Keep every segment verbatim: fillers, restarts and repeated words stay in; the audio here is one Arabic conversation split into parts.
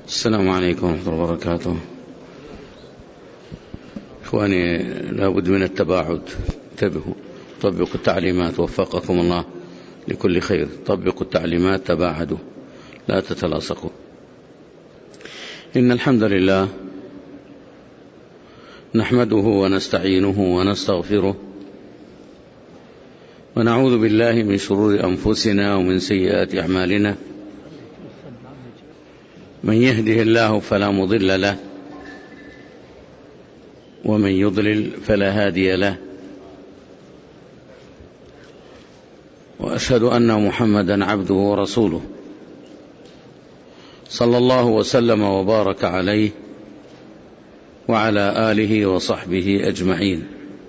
السلام عليكم ورحمة الله وبركاته. إخواني، لابد من التباعد، انتبهوا، طبقوا التعليمات، وفقكم الله لكل خير. طبقوا التعليمات، تباعدوا، لا تتلاصقوا. إن الحمد لله نحمده ونستعينه ونستغفره، ونعوذ بالله من شرور أنفسنا ومن سيئات أعمالنا. من يهده الله فلا مضل له، ومن يضلل فلا هادي له، وأشهد أن محمدا عبده ورسوله صلى الله وسلم وبارك عليه وعلى آله وصحبه أجمعين.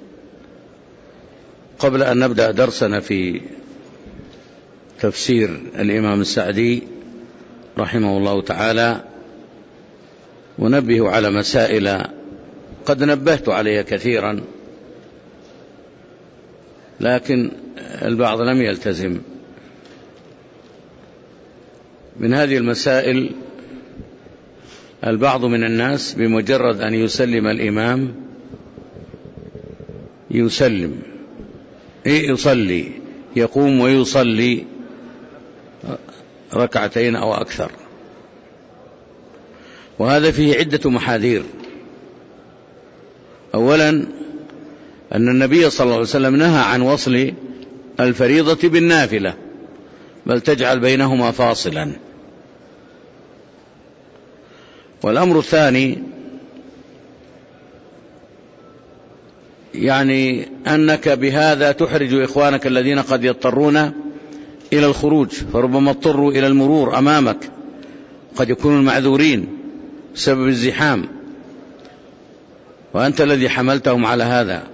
قبل أن نبدأ درسنا في تفسير الإمام السعدي رحمه الله تعالى، ونبه على مسائل قد نبهت عليها كثيرا، لكن البعض لم يلتزم. من هذه المسائل البعض من الناس بمجرد أن يسلم الإمام يسلم إيه يصلي، يقوم ويصلي ركعتين أو أكثر، وهذا فيه عدة محاذير. أولا، أن النبي صلى الله عليه وسلم نهى عن وصل الفريضة بالنافلة، بل تجعل بينهما فاصلا. والأمر الثاني، يعني أنك بهذا تحرج إخوانك الذين قد يضطرون إلى الخروج، فربما اضطروا إلى المرور أمامك، قد يكونوا معذورين بسبب الزحام، وأنت الذي حملتهم على هذا.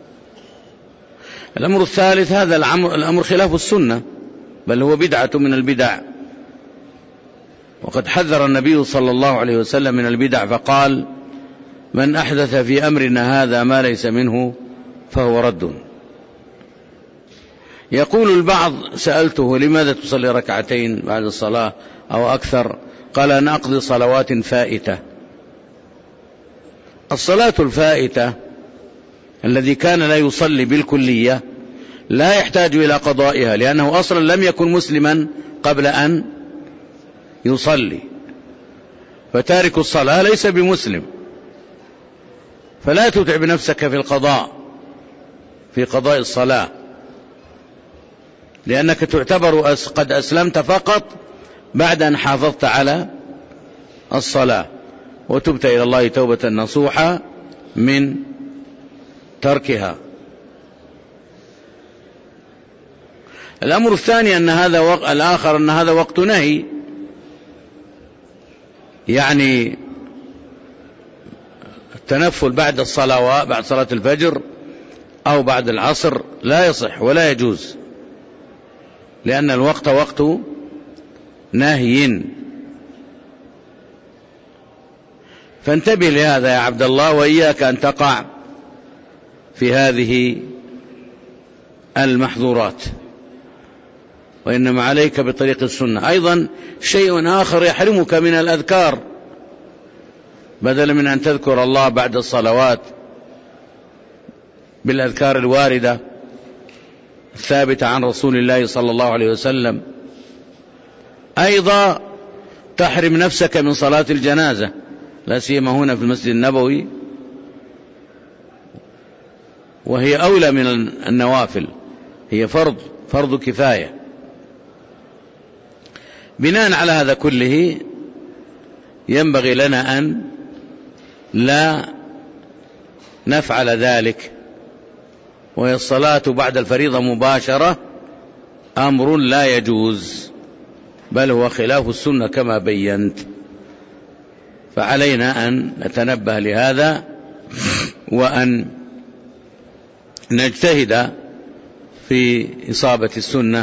الأمر الثالث، هذا الأمر خلاف السنة، بل هو بدعة من البدع، وقد حذر النبي صلى الله عليه وسلم من البدع فقال: من أحدث في أمرنا هذا ما ليس منه فهو رد. يقول البعض: سألته لماذا تصلي ركعتين بعد الصلاة أو أكثر؟ قال: أنا أقضي صلوات فائتة. الصلاة الفائتة الذي كان لا يصلي بالكلية لا يحتاج إلى قضائها، لأنه أصلا لم يكن مسلما قبل أن يصلي، فتارك الصلاة ليس بمسلم، فلا تتعب نفسك في القضاء في قضاء الصلاة، لأنك تعتبر قد أسلمت فقط بعد أن حافظت على الصلاة وتبت إلى الله توبة نصوحة من تركها. الأمر الثاني أن هذا وق... الآخر أن هذا وقت نهي، يعني التنفل بعد الصلاة بعد صلاة الفجر أو بعد العصر لا يصح ولا يجوز، لأن الوقت وقت نهي. فانتبه لهذا يا عبد الله، وإياك أن تقع في هذه المحظورات، وإنما عليك بطريق السنة. أيضا شيء آخر يحرمك من الأذكار، بدلا من أن تذكر الله بعد الصلوات بالأذكار الواردة الثابتة عن رسول الله صلى الله عليه وسلم، أيضا تحرم نفسك من صلاة الجنازة، لا سيما هنا في المسجد النبوي، وهي أولى من النوافل، هي فرض فرض كفاية. بناء على هذا كله ينبغي لنا أن لا نفعل ذلك، وهي الصلاة بعد الفريضة مباشرة أمر لا يجوز، بل هو خلاف السنة كما بينت. فعلينا أن نتنبه لهذا، وأن نجتهد في إصابة السنة.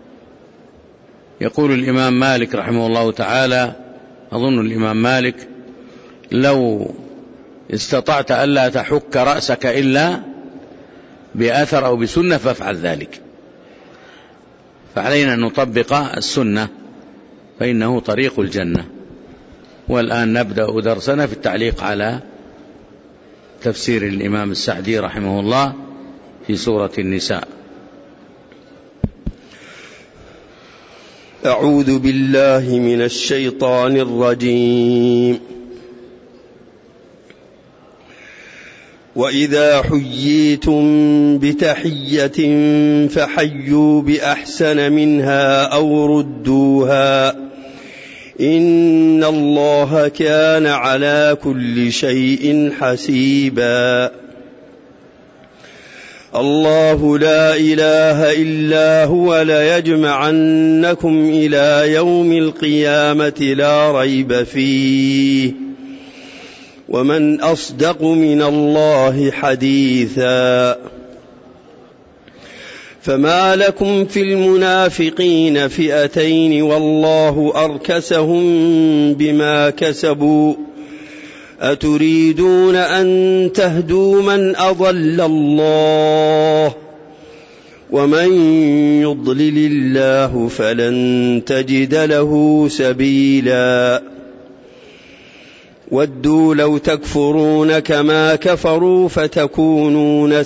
يقول الإمام مالك رحمه الله تعالى، أظن الإمام مالك: لو استطعت ألا تحك رأسك إلا بأثر أو بسنة فافعل ذلك. فعلينا أن نطبق السنة، فإنه طريق الجنة. والآن نبدأ درسنا في التعليق على تفسير الإمام السعدي رحمه الله في سورة النساء. أعوذ بالله من الشيطان الرجيم. وإذا حييتم بتحية فحيوا بأحسن منها أو ردوها إن الله كان على كل شيء حسيبا. الله لا إله إلا هو ليجمعنكم إلى يوم القيامة لا ريب فيه ومن أصدق من الله حديثا. فما لكم في المنافقين فئتين والله أركسهم بما كسبوا أتريدون أن تهدوا من أضل الله ومن يضلل الله فلن تجد له سبيلا. ودوا لو تكفرون كما كفروا فتكونون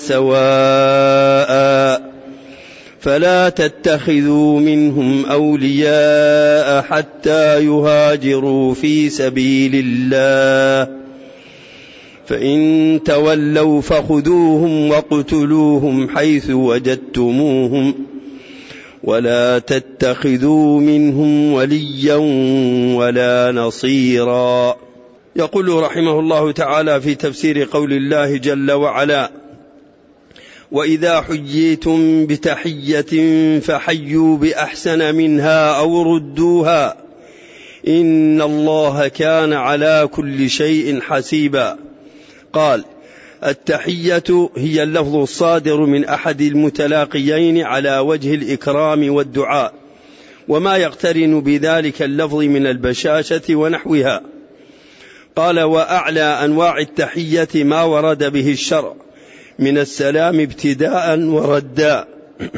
سواء فلا تتخذوا منهم أولياء حتى يهاجروا في سبيل الله فإن تولوا فخذوهم واقتلوهم حيث وجدتموهم ولا تتخذوا منهم وليا ولا نصيرا. يقول رحمه الله تعالى في تفسير قول الله جل وعلا: وإذا حييتم بتحية فحيوا بأحسن منها أو ردوها إن الله كان على كل شيء حسيبا. قال: التحية هي اللفظ الصادر من أحد المتلاقيين على وجه الإكرام والدعاء وما يقترن بذلك اللفظ من البشاشة ونحوها. قال: وأعلى أنواع التحية ما ورد به الشرع من السلام ابتداء وردا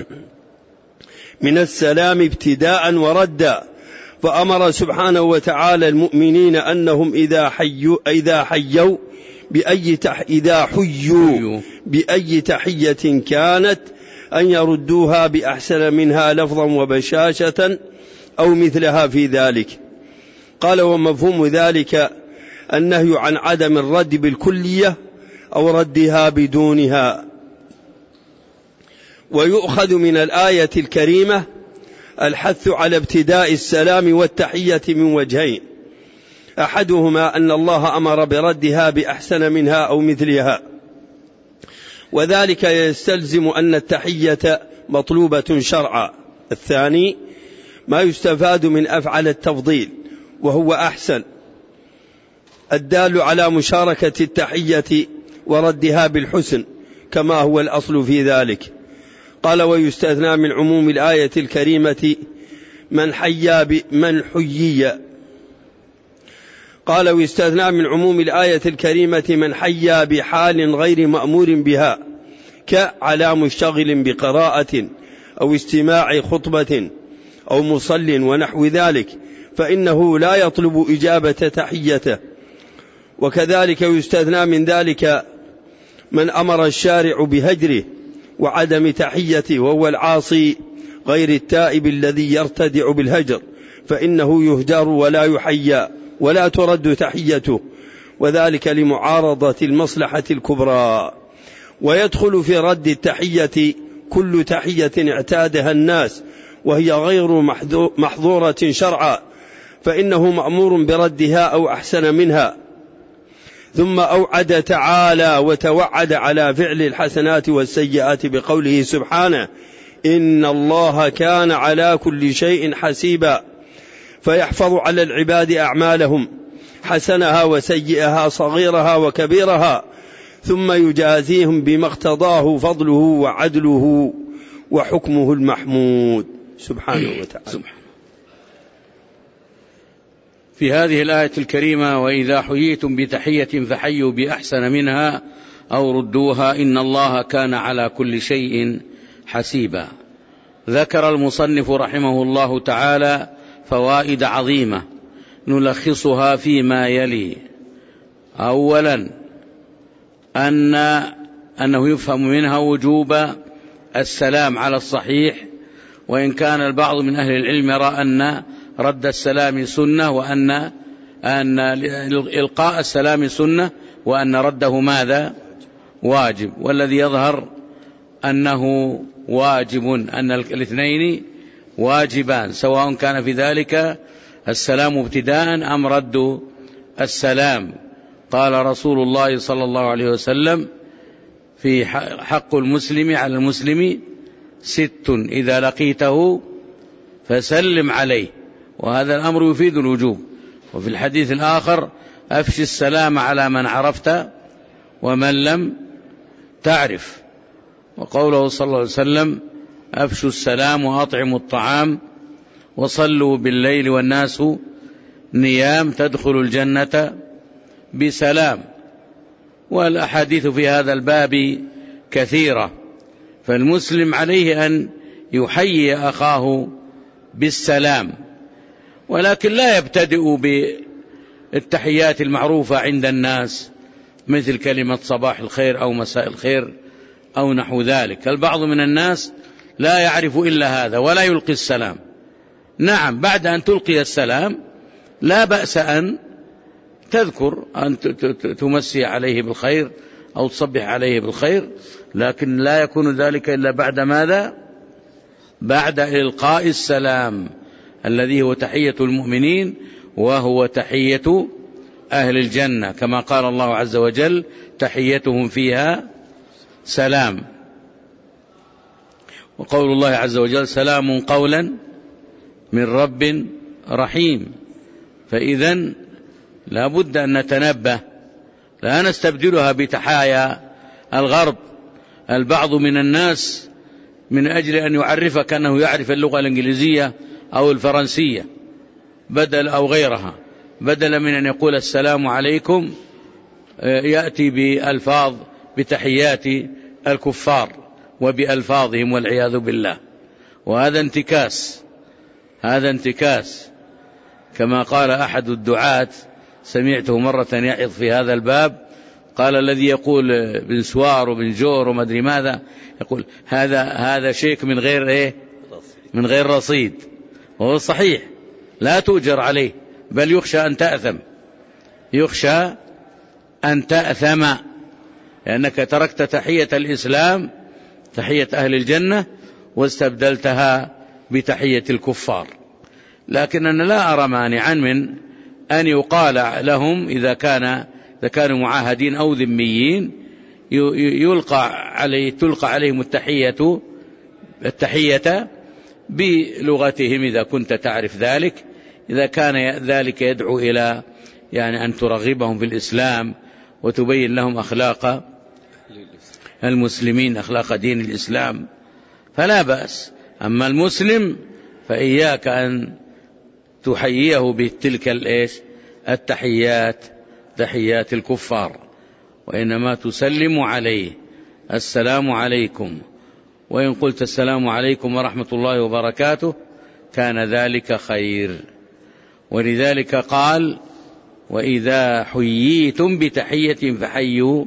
من السلام ابتداء وردا فأمر سبحانه وتعالى المؤمنين أنهم إذا حيوا إذا حيوا بأي تح إذا حيوا بأي تحية كانت أن يردوها بأحسن منها لفظا وبشاشة أو مثلها في ذلك. قال: ومفهوم ذلك النهي عن عدم الرد بالكلية أو ردها بدونها. ويؤخذ من الآية الكريمة الحث على ابتداء السلام والتحية من وجهين: أحدهما أن الله أمر بردها بأحسن منها أو مثلها، وذلك يستلزم أن التحية مطلوبة شرعا. الثاني ما يستفاد من أفعل التفضيل وهو أحسن الدال على مشاركة التحية وردها بالحسن كما هو الأصل في ذلك. قال: ويستثنى من عموم الآية الكريمة من حيا بمن حيي قال: ويستثنى من عموم الآية الكريمة من حيا بحال غير مأمور بها كعلى مشتغل بقراءة أو استماع خطبة أو مصل ونحو ذلك، فإنه لا يطلب إجابة تحيته. وكذلك يستثنى من ذلك من أمر الشارع بهجره وعدم تحيته وهو العاصي غير التائب الذي يرتدع بالهجر، فإنه يهجر ولا يحيى ولا ترد تحيته، وذلك لمعارضة المصلحة الكبرى. ويدخل في رد التحية كل تحية اعتادها الناس وهي غير محظورة شرعا، فإنه مأمور بردها أو أحسن منها. ثم أوعد تعالى وتوعد على فعل الحسنات والسيئات بقوله سبحانه: إن الله كان على كل شيء حسيبا، فيحفظ على العباد أعمالهم حسنها وسيئها صغيرها وكبيرها، ثم يجازيهم بما اقتضاه فضله وعدله وحكمه المحمود سبحانه وتعالى. في هذه الآية الكريمة: وإذا حييتم بتحية فحيوا بأحسن منها أو ردوها إن الله كان على كل شيء حسيبا. ذكر المصنف رحمه الله تعالى فوائد عظيمة نلخصها فيما يلي. أولا أن أنه يفهم منها وجوب السلام على الصحيح، وإن كان البعض من أهل العلم يرى أن رد السلام سنة، وأن أن إلقاء السلام سنة، وأن رده ماذا؟ واجب. والذي يظهر أنه واجب، أن الاثنين واجبان، سواء كان في ذلك السلام ابتداء أم رد السلام. قال رسول الله صلى الله عليه وسلم في حق المسلم على المسلم ست إذا لقيته فسلم عليه، وهذا الأمر يفيد الوجوب. وفي الحديث الآخر أفشي السلام على من عرفت ومن لم تعرف. وقوله صلى الله عليه وسلم أفشوا السلام وأطعموا الطعام وصلوا بالليل والناس نيام تدخل الجنة بسلام. والأحاديث في هذا الباب كثيرة، فالمسلم عليه أن يحيي أخاه بالسلام، ولكن لا يبتدئ بالتحيات المعروفة عند الناس مثل كلمة صباح الخير أو مساء الخير أو نحو ذلك. البعض من الناس لا يعرف إلا هذا ولا يلقي السلام. نعم، بعد أن تلقي السلام لا بأس أن تذكر أن تمسي عليه بالخير أو تصبح عليه بالخير، لكن لا يكون ذلك إلا بعد ماذا؟ بعد إلقاء السلام الذي هو تحية المؤمنين، وهو تحية أهل الجنة، كما قال الله عز وجل تحيتهم فيها سلام. وقول الله عز وجل سلام قولا من رب رحيم. فإذن لا بد أن نتنبه، لا نستبدلها بتحايا الغرب. البعض من الناس من أجل أن يعرفك أنه يعرف اللغة الإنجليزية أو الفرنسية بدل أو غيرها، بدل من أن يقول السلام عليكم يأتي بألفاظ بتحيات الكفار وبألفاظهم والعياذ بالله. وهذا انتكاس، هذا انتكاس. كما قال أحد الدعاة سمعته مرة يعظ في هذا الباب، قال الذي يقول بن سوار وبن جور وما أدري ماذا، يقول هذا هذا شيك من غير إيه؟ من غير رصيد. وهو صحيح، لا تؤجر عليه، بل يخشى أن تأثم، يخشى أن تأثم، لأنك تركت تحية الإسلام، تحية أهل الجنة، واستبدلتها بتحية الكفار. لكن أنا لا أرى مانعا من أن يقال لهم إذا كان إذا كانوا معاهدين أو ذميين يلقى عليه تلقى عليهم التحية التحية بلغتهم إذا كنت تعرف ذلك، إذا كان ذلك يدعو إلى يعني أن ترغبهم في الإسلام وتبين لهم أخلاق المسلمين، أخلاق دين الإسلام، فلا بأس. أما المسلم فإياك أن تحييه بتلك الإيش التحيات، تحيات الكفار، وإنما تسلم عليه السلام عليكم. وإن قلت السلام عليكم ورحمة الله وبركاته كان ذلك خير. ولذلك قال وإذا حييتم بتحية فحيوا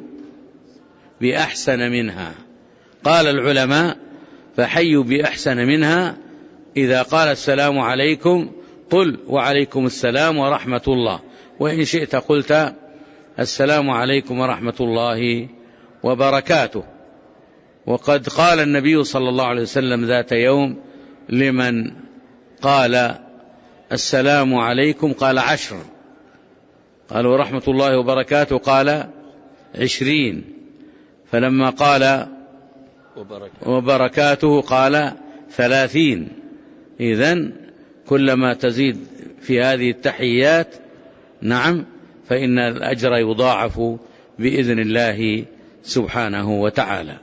بأحسن منها. قال العلماء فحيوا بأحسن منها إذا قال السلام عليكم قل وعليكم السلام ورحمة الله، وإن شئت قلت السلام عليكم ورحمة الله وبركاته. وقد قال النبي صلى الله عليه وسلم ذات يوم لمن قال السلام عليكم قال عشر، قال ورحمة الله وبركاته قال عشرين، فلما قال وبركاته قال ثلاثين. إذن كلما تزيد في هذه التحيات نعم فإن الأجر يضاعف بإذن الله سبحانه وتعالى.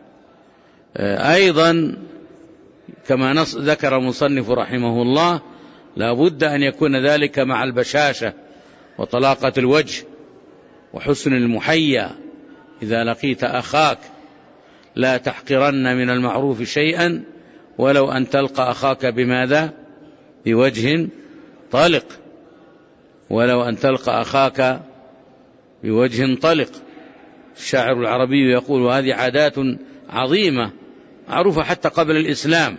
أيضا كما ذكر المصنف رحمه الله لا بد أن يكون ذلك مع البشاشة وطلاقة الوجه وحسن المحيا. إذا لقيت أخاك لا تحقرن من المعروف شيئا ولو أن تلقى أخاك بماذا؟ بوجه طلق. ولو أن تلقى أخاك بوجه طلق. الشاعر العربي يقول: وهذه عادات عظيمة معروفة حتى قبل الإسلام.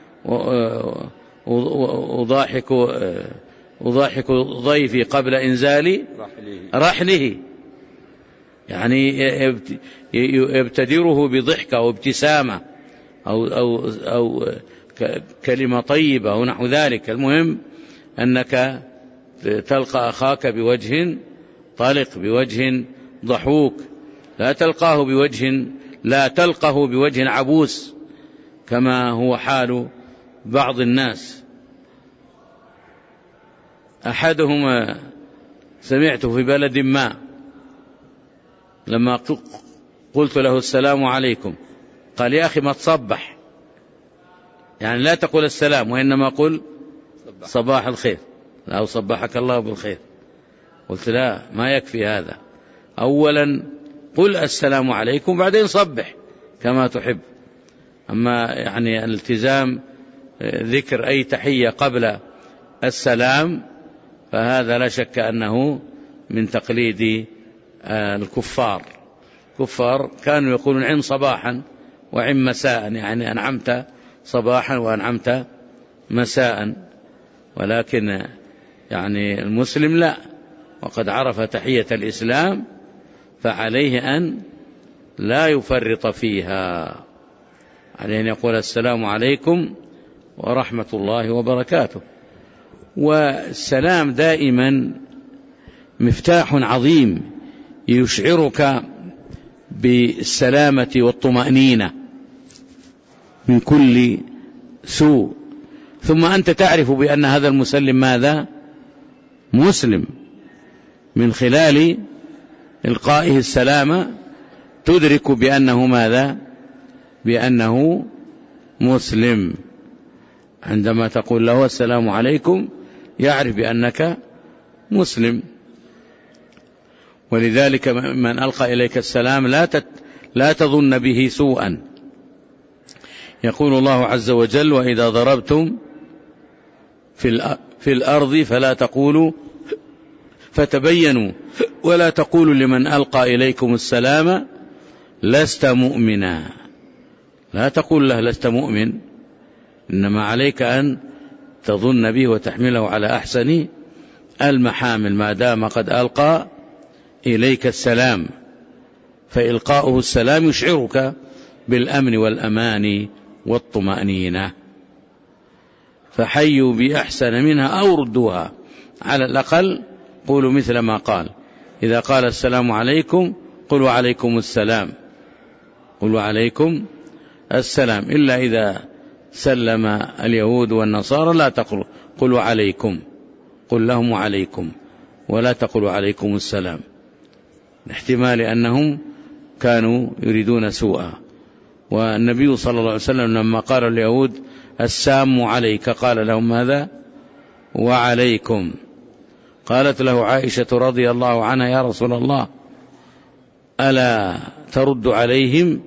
أضاحك أضاحك ضيفي قبل إنزال رحله، يعني يبتدره بضحكة أو ابتسامة أو, أو, أو كلمة طيبة أو نحو ذلك. المهم أنك تلقى أخاك بوجه طلق، بوجه ضحوك، لا تلقاه بوجه لا تلقه بوجه عبوس كما هو حال بعض الناس. أحدهما سمعته في بلد ما، لما قلت له السلام عليكم قال: يا أخي ما تصبح، يعني لا تقول السلام وإنما قل صباح الخير أو صبحك الله بالخير. قلت: لا، ما يكفي هذا، أولا قل السلام عليكم بعدين صبح كما تحب. أما يعني الالتزام ذكر أي تحية قبل السلام فهذا لا شك أنه من تقليد الكفار. الكفار كانوا يقولون عم صباحا وعم مساء، يعني أنعمت صباحا وأنعمت مساء، ولكن يعني المسلم لا، وقد عرف تحية الإسلام فعليه أن لا يفرط فيها، عليه أن يقول السلام عليكم ورحمة الله وبركاته. والسلام دائما مفتاح عظيم يشعرك بالسلامة والطمأنينة من كل سوء، ثم أنت تعرف بأن هذا المسلم ماذا؟ مسلم. من خلال إلقائه السلام تدرك بأنه ماذا؟ بأنه مسلم. عندما تقول له السلام عليكم يعرف بأنك مسلم. ولذلك من ألقى إليك السلام لا لا تظن به سوءا. يقول الله عز وجل: وإذا ضربتم في الأرض فلا تقولوا فتبينوا ولا تقولوا لمن ألقى إليكم السلام لست مؤمنا. لا تقول له لست مؤمن، إنما عليك أن تظن به وتحمله على أحسن المحامل ما دام قد ألقى إليك السلام، فإلقاؤه السلام يشعرك بالأمن والأمان والطمأنينة. فحيوا بأحسن منها أو ردوها، على الأقل قولوا مثل ما قال. إذا قال السلام عليكم قلوا عليكم السلام، قلوا عليكم السلام. إلا إذا سلم اليهود والنصارى لا تقولوا قلوا عليكم، قل لهم عليكم ولا تقولوا عليكم السلام، احتمال أنهم كانوا يريدون سوءا. والنبي صلى الله عليه وسلم لما قال اليهود السام عليك قال لهم ماذا؟ وعليكم. قالت له عائشة رضي الله عنها: يا رسول الله ألا ترد عليهم؟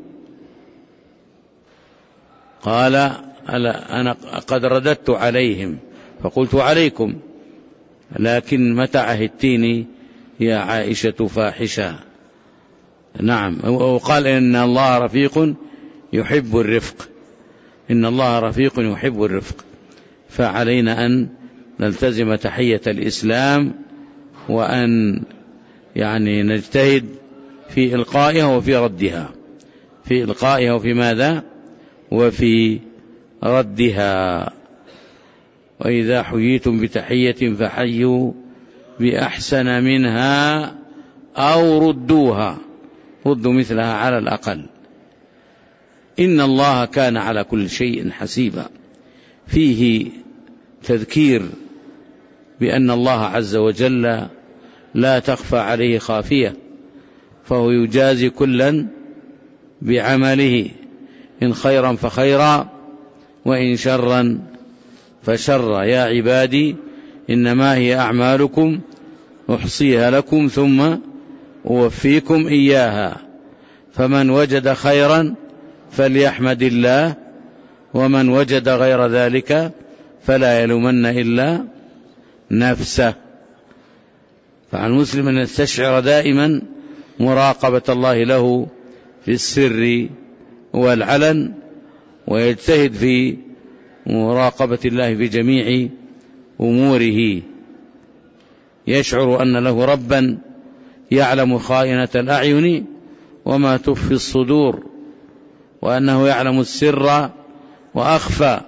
قال: ألا أنا قد رددت عليهم فقلت عليكم، لكن متى عهدتيني يا عائشة فاحشة. نعم. وقال: إن الله رفيق يحب الرفق، إن الله رفيق يحب الرفق. فعلينا أن نلتزم تحية الإسلام، وأن يعني نجتهد في إلقائها وفي ردها، في إلقائها وفي ماذا؟ وفي ردها. وإذا حييتم بتحية فحيوا بأحسن منها أو ردوها، ردوا مثلها على الأقل. إن الله كان على كل شيء حسيبا. فيه تذكير بأن الله عز وجل لا تخفى عليه خافية، فهو يجازي كلا بعمله، إن خيرا فخيرا وإن شرا فشرا. يا عبادي إنما هي أعمالكم أحصيها لكم ثم أوفيكم إياها، فمن وجد خيرا فليحمد الله، ومن وجد غير ذلك فلا يلومن إلا نفسه. فعلى المسلم أن يستشعر دائما مراقبة الله له في السر والعلن، ويجتهد في مراقبة الله في جميع أموره، يشعر أن له ربا يعلم خائنة الأعين وما تخفي الصدور، وأنه يعلم السر وأخفى،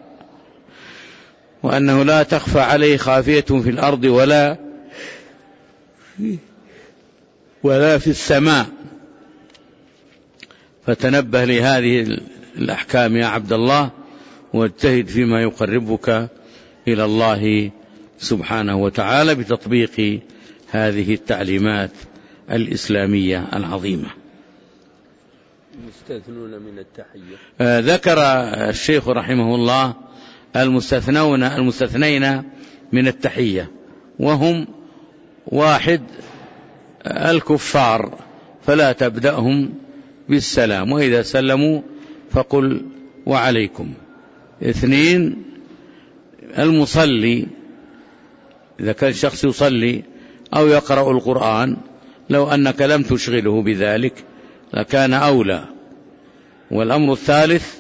وأنه لا تخفى عليه خافية في الأرض ولا ولا في السماء. فتنبه لهذه الأحكام يا عبد الله، واجتهد فيما يقربك إلى الله سبحانه وتعالى بتطبيق هذه التعليمات الإسلامية العظيمة. المستثنون من التحية. آه ذكر الشيخ رحمه الله المستثنون المستثنين من التحية، وهم: واحد، الكفار فلا تبدأهم بالسلام، وإذا سلموا فقل وعليكم. اثنين، المصلي إذا كان شخص يصلي أو يقرأ القرآن لو أنك لم تشغله بذلك لكان أولى. والأمر الثالث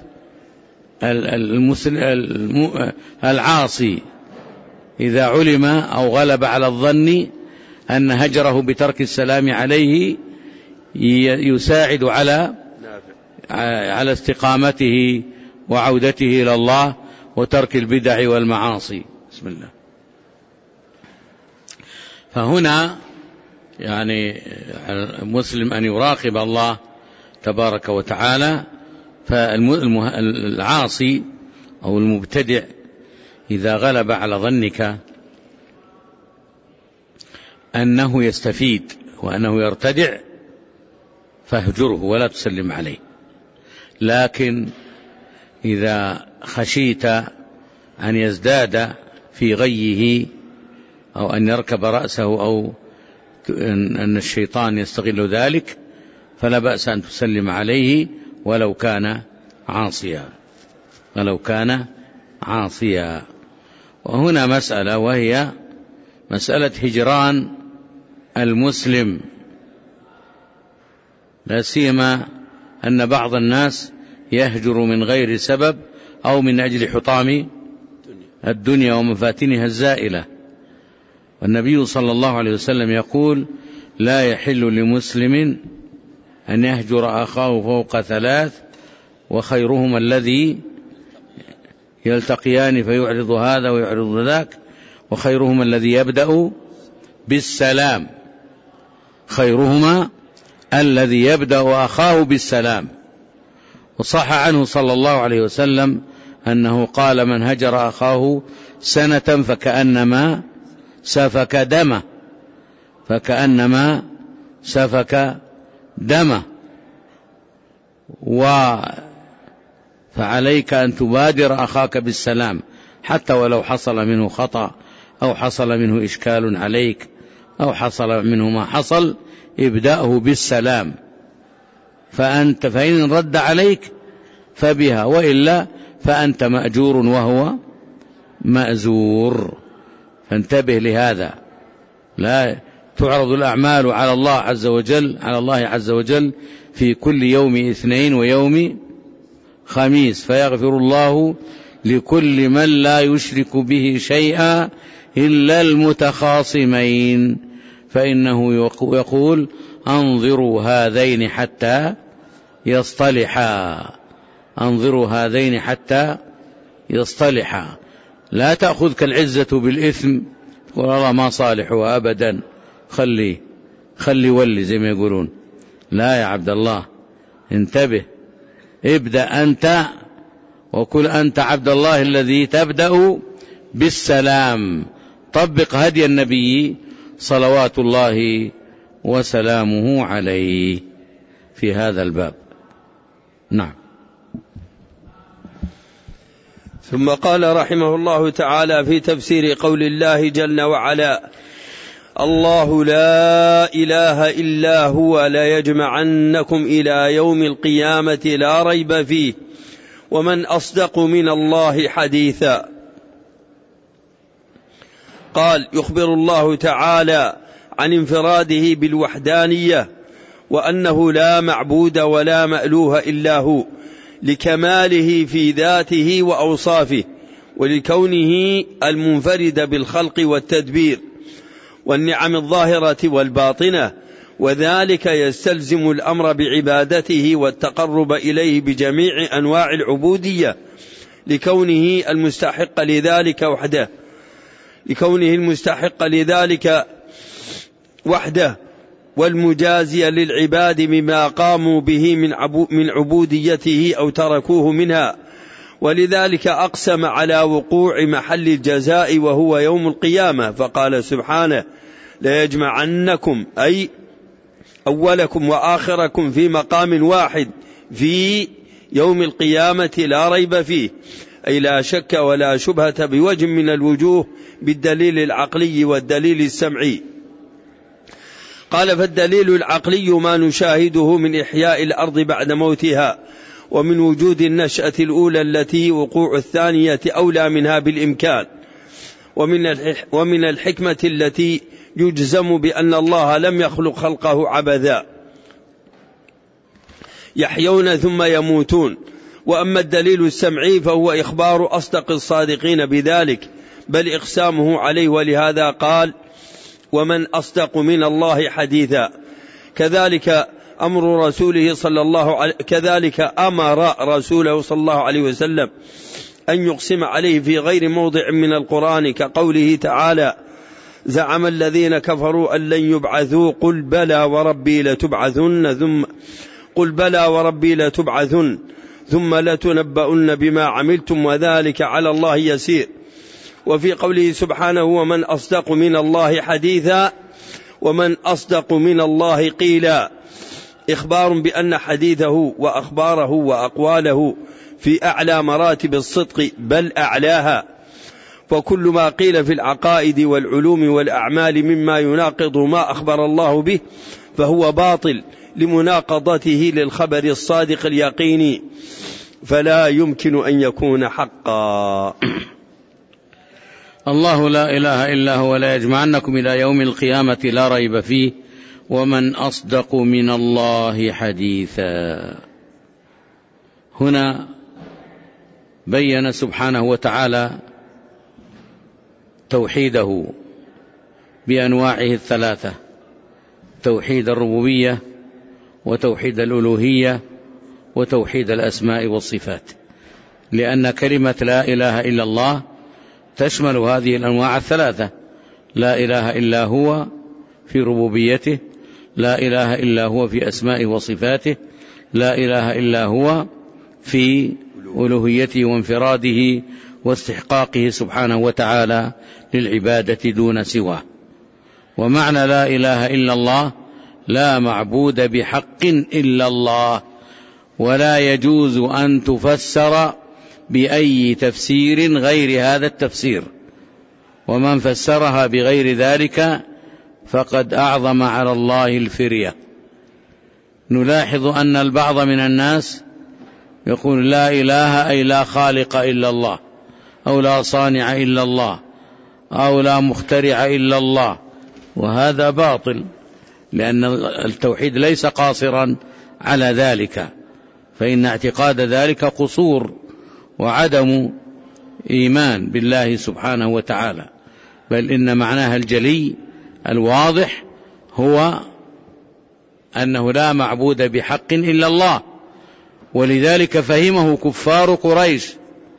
العاصي إذا علم أو غلب على الظن أن هجره بترك السلام عليه يساعد على على استقامته وعودته إلى الله وترك البدع والمعاصي. بسم الله. فهنا يعني المسلم أن يراقب الله تبارك وتعالى. فالعاصي أو المبتدع إذا غلب على ظنك أنه يستفيد وأنه يرتدع فاهجره ولا تسلم عليه. لكن إذا خشيت أن يزداد في غيه أو أن يركب رأسه أو أن الشيطان يستغل ذلك فلا بأس أن تسلم عليه ولو كان عاصيا ولو كان عاصيا. وهنا مسألة، وهي مسألة هجران المسلم، لا سيما أن بعض الناس يهجر من غير سبب أو من أجل حطام الدنيا ومفاتنها الزائلة. والنبي صلى الله عليه وسلم يقول: لا يحل لمسلم أن يهجر أخاه فوق ثلاث، وخيرهما الذي يلتقيان فيعرض هذا ويعرض ذاك، وخيرهما الذي يبدأ بالسلام خيرهما الذي يبدأ أخاه بالسلام. وصح عنه صلى الله عليه وسلم أنه قال: من هجر أخاه سنة فكأنما سفك دمه فكأنما سفك دمه و فعليك أن تبادر أخاك بالسلام حتى ولو حصل منه خطأ أو حصل منه إشكال عليك أو حصل منه ما حصل، ابدأه بالسلام، فأنت فإن رد عليك فبها، وإلا فأنت مأجور وهو مأزور. فانتبه لهذا. لا تعرض الأعمال على الله عز وجل على الله عز وجل في كل يوم اثنين ويوم خميس، فيغفر الله لكل من لا يشرك به شيئا إلا المتخاصمين، فإنه يقول: أنظروا هذين حتى يصطلحا أنظروا هذين حتى يصطلحا. لا تأخذك العزة بالإثم تقول الله ما صالحوا أبدا، خلي خلي ولي زي ما يقولون. لا يا عبد الله، انتبه، ابدأ أنت وكل أنت عبد الله الذي تبدأ بالسلام. طبق هدي النبي صلوات الله وسلامه عليه في هذا الباب. نعم. ثم قال رحمه الله تعالى في تفسير قول الله جل وعلا: الله لا إله إلا هو ليجمعنكم إلى يوم القيامة لا ريب فيه ومن أصدق من الله حديثا. قال: يخبر الله تعالى عن انفراده بالوحدانية وأنه لا معبود ولا مألوه إلا هو، لكماله في ذاته وأوصافه، ولكونه المنفرد بالخلق والتدبير والنعم الظاهرة والباطنة، وذلك يستلزم الأمر بعبادته والتقرب إليه بجميع أنواع العبودية، لكونه المستحق لذلك وحده لكونه المستحق لذلك وحده والمجازي للعباد بما قاموا به من عبوديته أو تركوه منها. ولذلك أقسم على وقوع محل الجزاء وهو يوم القيامة، فقال سبحانه: ليجمعنكم أي أولكم وآخركم في مقام واحد في يوم القيامة لا ريب فيه، أي لا شك ولا شبهة بوجه من الوجوه بالدليل العقلي والدليل السمعي. قال: فالدليل العقلي ما نشاهده من إحياء الأرض بعد موتها، ومن وجود النشأة الأولى التي وقوع الثانية أولى منها بالإمكان، ومن الحكمة التي يجزم بأن الله لم يخلق خلقه عبثا يحيون ثم يموتون. وأما الدليل السمعي فهو إخبار أصدق الصادقين بذلك، بل إقسامه عليه، ولهذا قال: ومن أصدق من الله حديثا. كذلك أمر رسوله صلى الله عليه كذلك أمر رسوله صلى الله عليه وسلم أن يقسم عليه في غير موضع من القرآن، كقوله تعالى: زعم الذين كفروا أن لن يبعثوا قل بلى وربي لتبعثن ثم قل بلى وربي لتبعثن ثم لتنبؤن بما عملتم وذلك على الله يسير. وفي قوله سبحانه: ومن أصدق من الله حديثا، ومن أصدق من الله قيلا، إخبار بأن حديثه وأخباره وأقواله في أعلى مراتب الصدق بل أعلاها. فكل ما قيل في العقائد والعلوم والأعمال مما يناقض ما أخبر الله به فهو باطل لمناقضته للخبر الصادق اليقيني، فلا يمكن أن يكون حقا. الله لا إله إلا هو لا يجمعنكم إلى يوم القيامة لا ريب فيه ومن أصدق من الله حديثا. هنا بين سبحانه وتعالى توحيده بأنواعه الثلاثة: توحيد الربوبية، وتوحيد الألوهية، وتوحيد الأسماء والصفات، لأن كلمة لا إله إلا الله تشمل هذه الأنواع الثلاثة: لا إله إلا هو في ربوبيته، لا إله إلا هو في أسمائه وصفاته، لا إله إلا هو في ألوهيته وانفراده واستحقاقه سبحانه وتعالى للعبادة دون سواه. ومعنى لا إله إلا الله: لا معبود بحق إلا الله، ولا يجوز أن تفسر بأي تفسير غير هذا التفسير، ومن فسرها بغير ذلك فقد أعظم على الله الفرية. نلاحظ أن البعض من الناس يقول لا إله أي لا خالق إلا الله، أو لا صانع إلا الله، أو لا مخترع إلا الله، وهذا باطل، لأن التوحيد ليس قاصرا على ذلك، فإن اعتقاد ذلك قصور وعدم إيمان بالله سبحانه وتعالى، بل إن معناها الجلي الواضح هو أنه لا معبود بحق إلا الله. ولذلك فهمه كفار قريش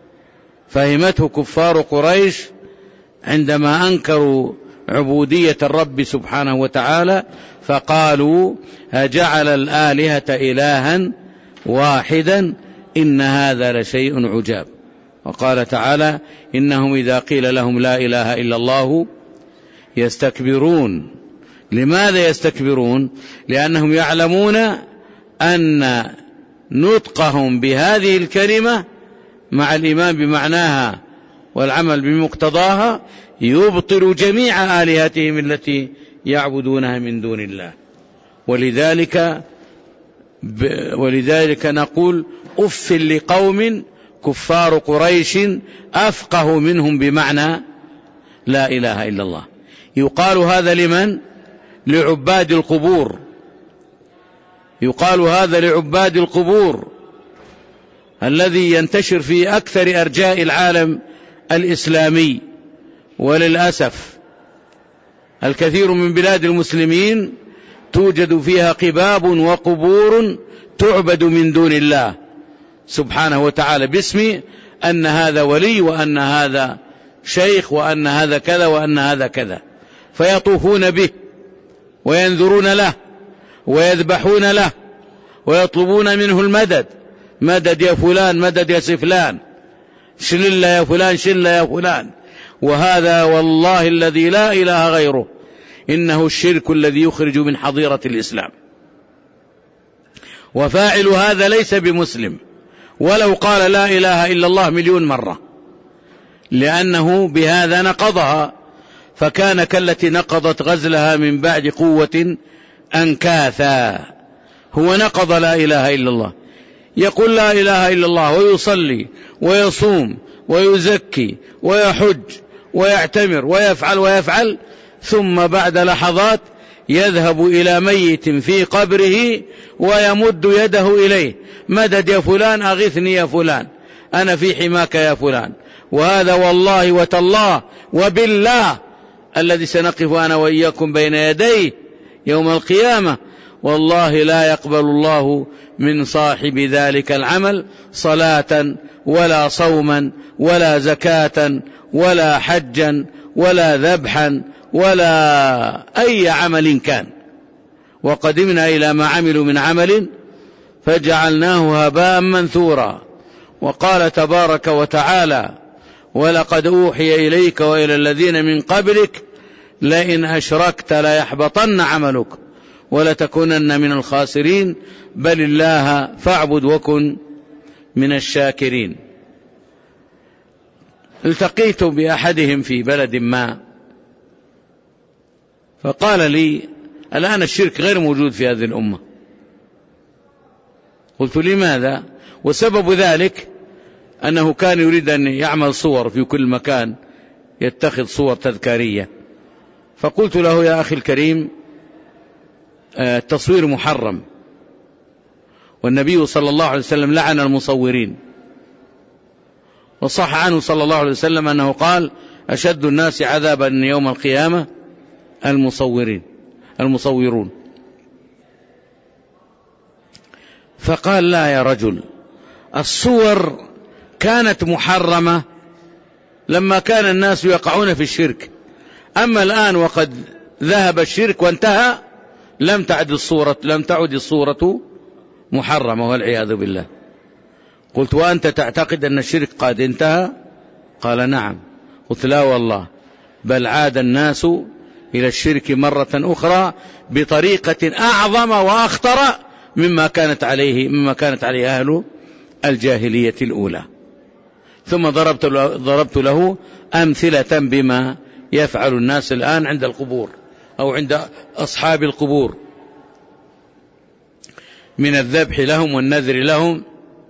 فهمته كفار قريش عندما أنكروا عبودية الرب سبحانه وتعالى، فقالوا: أجعل الآلهة إلها واحدا إن هذا لشيء عجاب. وقال تعالى: إنهم إذا قيل لهم لا إله إلا الله يستكبرون. لماذا يستكبرون؟ لأنهم يعلمون أن نطقهم بهذه الكلمة مع الإيمان بمعناها والعمل بمقتضاها يبطل جميع آلهتهم التي يعبدونها من دون الله. ولذلك ولذلك نقول: أف لقوم كفار قريش أفقه منهم بمعنى لا إله إلا الله. يقال هذا لمن؟ لعباد القبور، يقال هذا لعباد القبور الذي ينتشر في أكثر أرجاء العالم الإسلامي. وللأسف الكثير من بلاد المسلمين توجد فيها قباب وقبور تعبد من دون الله سبحانه وتعالى باسم أن هذا ولي وأن هذا شيخ وأن هذا كذا وأن هذا كذا، فيطوفون به وينذرون له ويذبحون له ويطلبون منه المدد، مدد يا فلان، مدد يا سفلان، شلل يا فلان، شل يا فلان. وهذا والله الذي لا إله غيره إنه الشرك الذي يخرج من حظيرة الإسلام. وفاعل هذا ليس بمسلم ولو قال لا إله إلا الله مليون مرة، لأنه بهذا نقضها، فكان كالتي نقضت غزلها من بعد قوة أنكاثا. هو نقض لا إله إلا الله، يقول لا إله إلا الله ويصلي ويصوم ويزكي ويحج ويعتمر ويفعل ويفعل، ثم بعد لحظات يذهب إلى ميت في قبره ويمد يده إليه، مدد يا فلان، أغثني يا فلان، أنا في حماك يا فلان. وهذا والله وتالله وبالله الذي سنقف أنا وإياكم بين يديه يوم القيامة، والله لا يقبل الله من صاحب ذلك العمل صلاة ولا صوما ولا زكاة ولا حجا ولا ذبحا ولا أي عمل كان. وقدمنا إلى ما عملوا من عمل فجعلناه هباء منثورا. وقال تبارك وتعالى ولقد أوحي إليك وإلى الذين من قبلك لئن أشركت ليحبطن عملك ولتكونن من الخاسرين بل الله فاعبد وكن من الشاكرين. التقيت بأحدهم في بلد ما فقال لي الآن الشرك غير موجود في هذه الأمة. قلت لماذا؟ وسبب ذلك أنه كان يريد أن يعمل صور في كل مكان، يتخذ صور تذكارية. فقلت له يا أخي الكريم التصوير محرم، والنبي صلى الله عليه وسلم لعن المصورين، وصح عنه صلى الله عليه وسلم أنه قال أشد الناس عذابا يوم القيامة المصورين المصورون. فقال لا يا رجل، الصور كانت محرمة لما كان الناس يقعون في الشرك، أما الآن وقد ذهب الشرك وانتهى لم تعد الصورة لم تعد الصورة محرمة والعياذ بالله. قلت وأنت تعتقد أن الشرك قد انتهى؟ قال نعم. قلت لا والله، بل عاد الناس إلى الشرك مرة أخرى بطريقة أعظم وأخطر مما كانت عليه مما كانت عليه أهل الجاهلية الأولى. ثم ضربت ضربت له أمثلة بما يفعل الناس الآن عند القبور أو عند أصحاب القبور من الذبح لهم والنذر لهم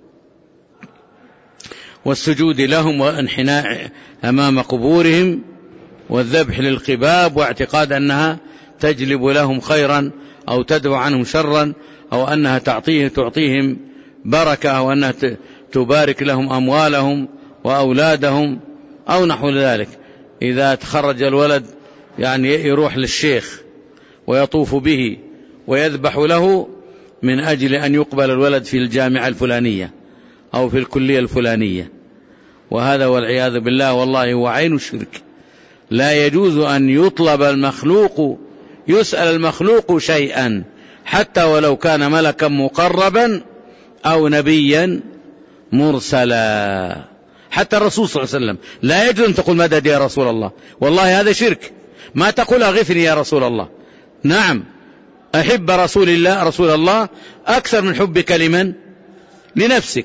والسجود لهم والانحناء أمام قبورهم والذبح للقباب، واعتقاد أنها تجلب لهم خيرا أو تدفع عنهم شرا أو أنها تعطيه تعطيهم بركة أو أنها تبارك لهم أموالهم وأولادهم أو نحو ذلك. إذا تخرج الولد يعني يروح للشيخ ويطوف به ويذبح له من أجل أن يقبل الولد في الجامعة الفلانية أو في الكلية الفلانية، وهذا والعياذ بالله والله هو عين الشرك. لا يجوز أن يطلب المخلوق يسأل المخلوق شيئا حتى ولو كان ملكا مقربا أو نبيا مرسلا. حتى الرسول صلى الله عليه وسلم لا يجوز أن تقول مدد يا رسول الله، والله هذا شرك. ما تقول أغثني يا رسول الله. نعم أحب رسول الله رسول الله أكثر من حبك لمن؟ لنفسك،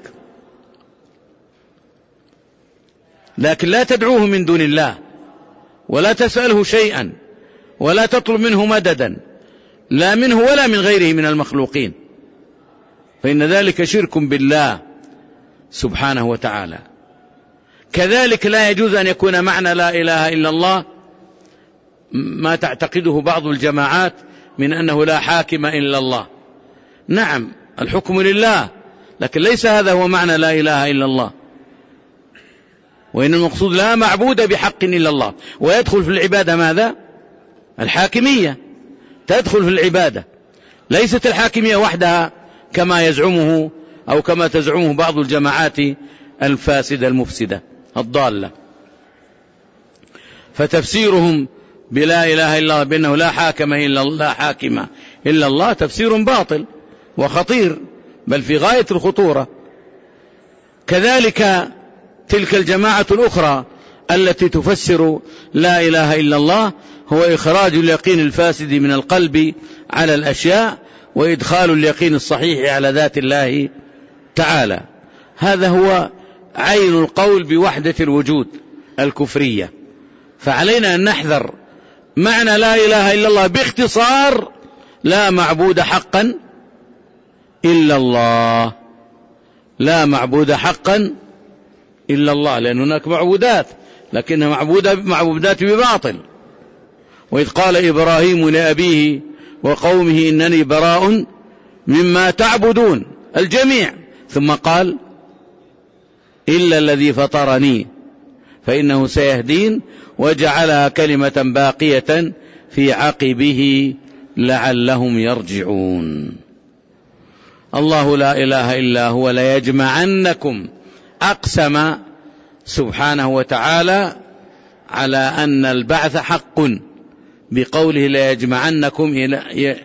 لكن لا تدعوه من دون الله ولا تسأله شيئا ولا تطلب منه مددا، لا منه ولا من غيره من المخلوقين، فإن ذلك شرك بالله سبحانه وتعالى. كذلك لا يجوز أن يكون معنى لا إله إلا الله ما تعتقده بعض الجماعات من أنه لا حاكم إلا الله. نعم الحكم لله، لكن ليس هذا هو معنى لا إله إلا الله، وإن المقصود لا معبود بحق إلا الله. ويدخل في العبادة ماذا؟ الحاكمية تدخل في العبادة، ليست الحاكمية وحدها كما يزعمه أو كما تزعمه بعض الجماعات الفاسدة المفسدة الضالة. فتفسيرهم بلا إله إلا الله بأنه لا حاكم إلا الله لا حاكم إلا الله تفسير باطل وخطير، بل في غاية الخطورة. كذلك تلك الجماعة الأخرى التي تفسر لا إله إلا الله هو إخراج اليقين الفاسد من القلب على الأشياء وإدخال اليقين الصحيح على ذات الله تعالى. هذا هو عين القول بوحدة الوجود الكفرية. فعلينا أن نحذر معنى لا إله إلا الله باختصار: لا معبود حقا إلا الله، لا معبود حقا إلا الله، لأن هناك معبودات لكنها معبودات بباطل. وإذ قال إبراهيم لأبيه وقومه إنني براء مما تعبدون الجميع، ثم قال إلا الذي فطرني فإنه سيهدين، وجعلها كلمة باقية في عقبه لعلهم يرجعون. الله لا إله إلا هو ليجمعنكم، أقسم سبحانه وتعالى على أن البعث حق بقوله ليجمعنكم إلى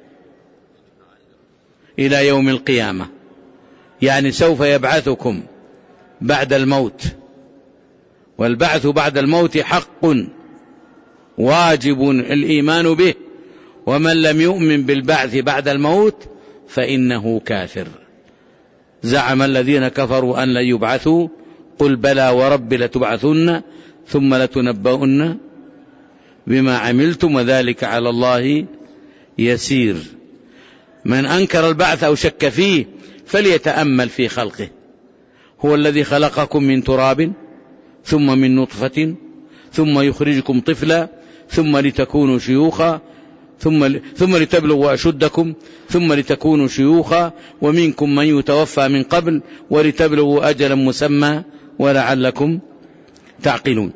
إلى يوم القيامة، يعني سوف يبعثكم بعد الموت، والبعث بعد الموت حق واجب الإيمان به، ومن لم يؤمن بالبعث بعد الموت فإنه كافر. زعم الذين كفروا أن لن يبعثوا قل بلى ورب لتبعثن ثم لتنبؤن بما عملتم وذلك على الله يسير. من أنكر البعث أو شك فيه فليتأمل في خلقه. هو الذي خلقكم من تراب ثم من نطفة ثم يخرجكم طفلا ثم لتكونوا شيوخا ثم ثم لتبلغوا أشدكم ثم لتكونوا شيوخا ومنكم من يتوفى من قبل ولتبلغوا أجلا مسمى ولعلكم تعقلون.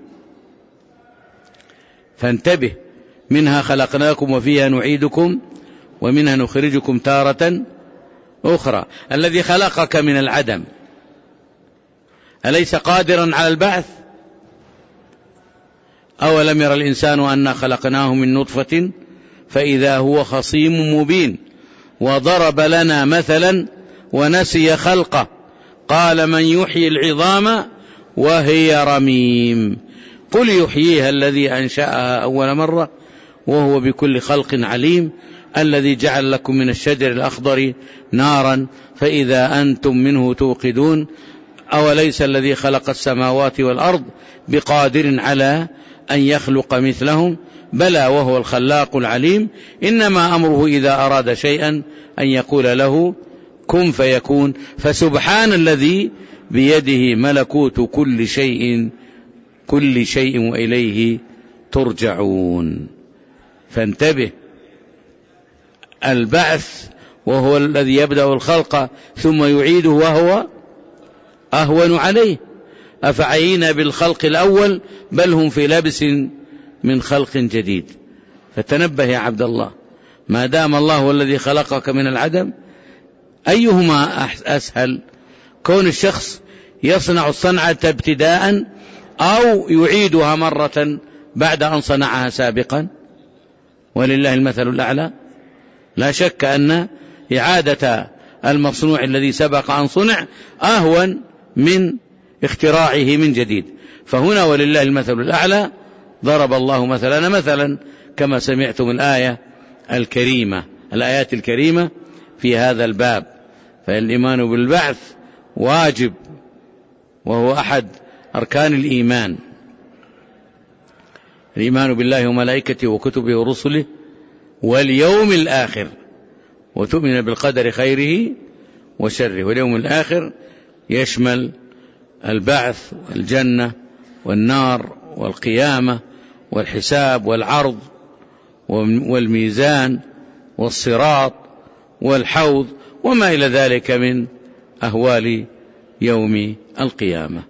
فانتبه: منها خلقناكم وفيها نعيدكم ومنها نخرجكم تارة أخرى. الذي خلقك من العدم أليس قادرا على البعث؟ أولم ير الإنسان أنا خلقناه من نطفة فإذا هو خصيم مبين وضرب لنا مثلا ونسي خلقه قال من يحيي العظام وهي رميم قل يحييها الذي أنشأها أول مرة وهو بكل خلق عليم الذي جعل لكم من الشجر الأخضر نارا فإذا أنتم منه توقدون أوليس الذي خلق السماوات والأرض بقادر على أن يخلق مثلهم بلى وهو الخلاق العليم إنما أمره إذا أراد شيئا أن يقول له كن فيكون. فسبحان الذي بيده ملكوت كل شيء كل شيء وإليه ترجعون. فانتبه: البعث وهو الذي يبدأ الخلق ثم يعيده وهو أهون عليه. أفعينا بالخلق الأول بل هم في لبس من خلق جديد. فتنبه يا عبد الله، ما دام الله هو الذي خلقك من العدم أيهما أسهل؟ كون الشخص يصنع الصنعة ابتداء أو يعيدها مرة بعد أن صنعها سابقا؟ ولله المثل الأعلى. لا شك أن إعادة المصنوع الذي سبق أن صنع أهون من اختراعه من جديد. فهنا ولله المثل الأعلى ضرب الله مثلا مثلا كما سمعتم الآية الكريمة الآيات الكريمة في هذا الباب. فالإيمان بالبعث واجب وهو أحد أركان الإيمان، الإيمان بالله وملائكته وكتبه ورسله واليوم الآخر، وتؤمن بالقدر خيره وشره. واليوم الآخر يشمل البعث والجنة والنار والقيامة والحساب والعرض والميزان والصراط والحوض وما إلى ذلك من أهوال يوم القيامة.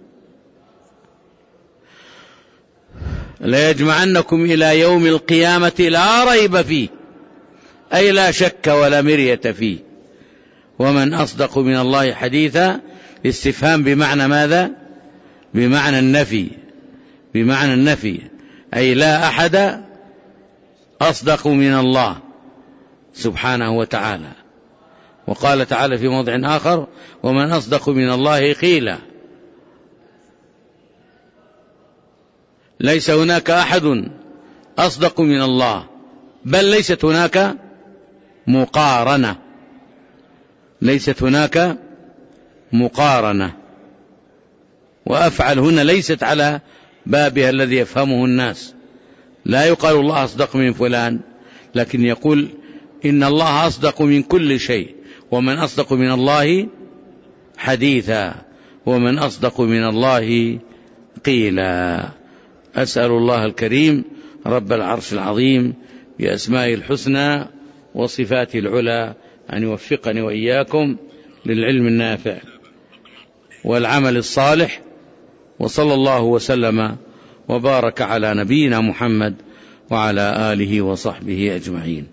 لا يجمعنكم إلى يوم القيامة لا ريب فيه، أي لا شك ولا مرية فيه. ومن أصدق من الله حديثا، استفهام بمعنى ماذا؟ بمعنى النفي، بمعنى النفي، أي لا أحد أصدق من الله سبحانه وتعالى. وقال تعالى في موضع آخر: ومن أصدق من الله قيلا. ليس هناك أحد أصدق من الله، بل ليست هناك مقارنة، ليست هناك مقارنة. وأفعل هنا ليست على بابها الذي يفهمه الناس، لا يقال الله أصدق من فلان، لكن يقول إن الله أصدق من كل شيء، ومن أصدق من الله حديثا، ومن أصدق من الله قيلا. أسأل الله الكريم رب العرش العظيم بأسمائه الحسنى وصفاته العلى أن يوفقني وإياكم للعلم النافع والعمل الصالح، وصلى الله وسلم وبارك على نبينا محمد وعلى آله وصحبه أجمعين.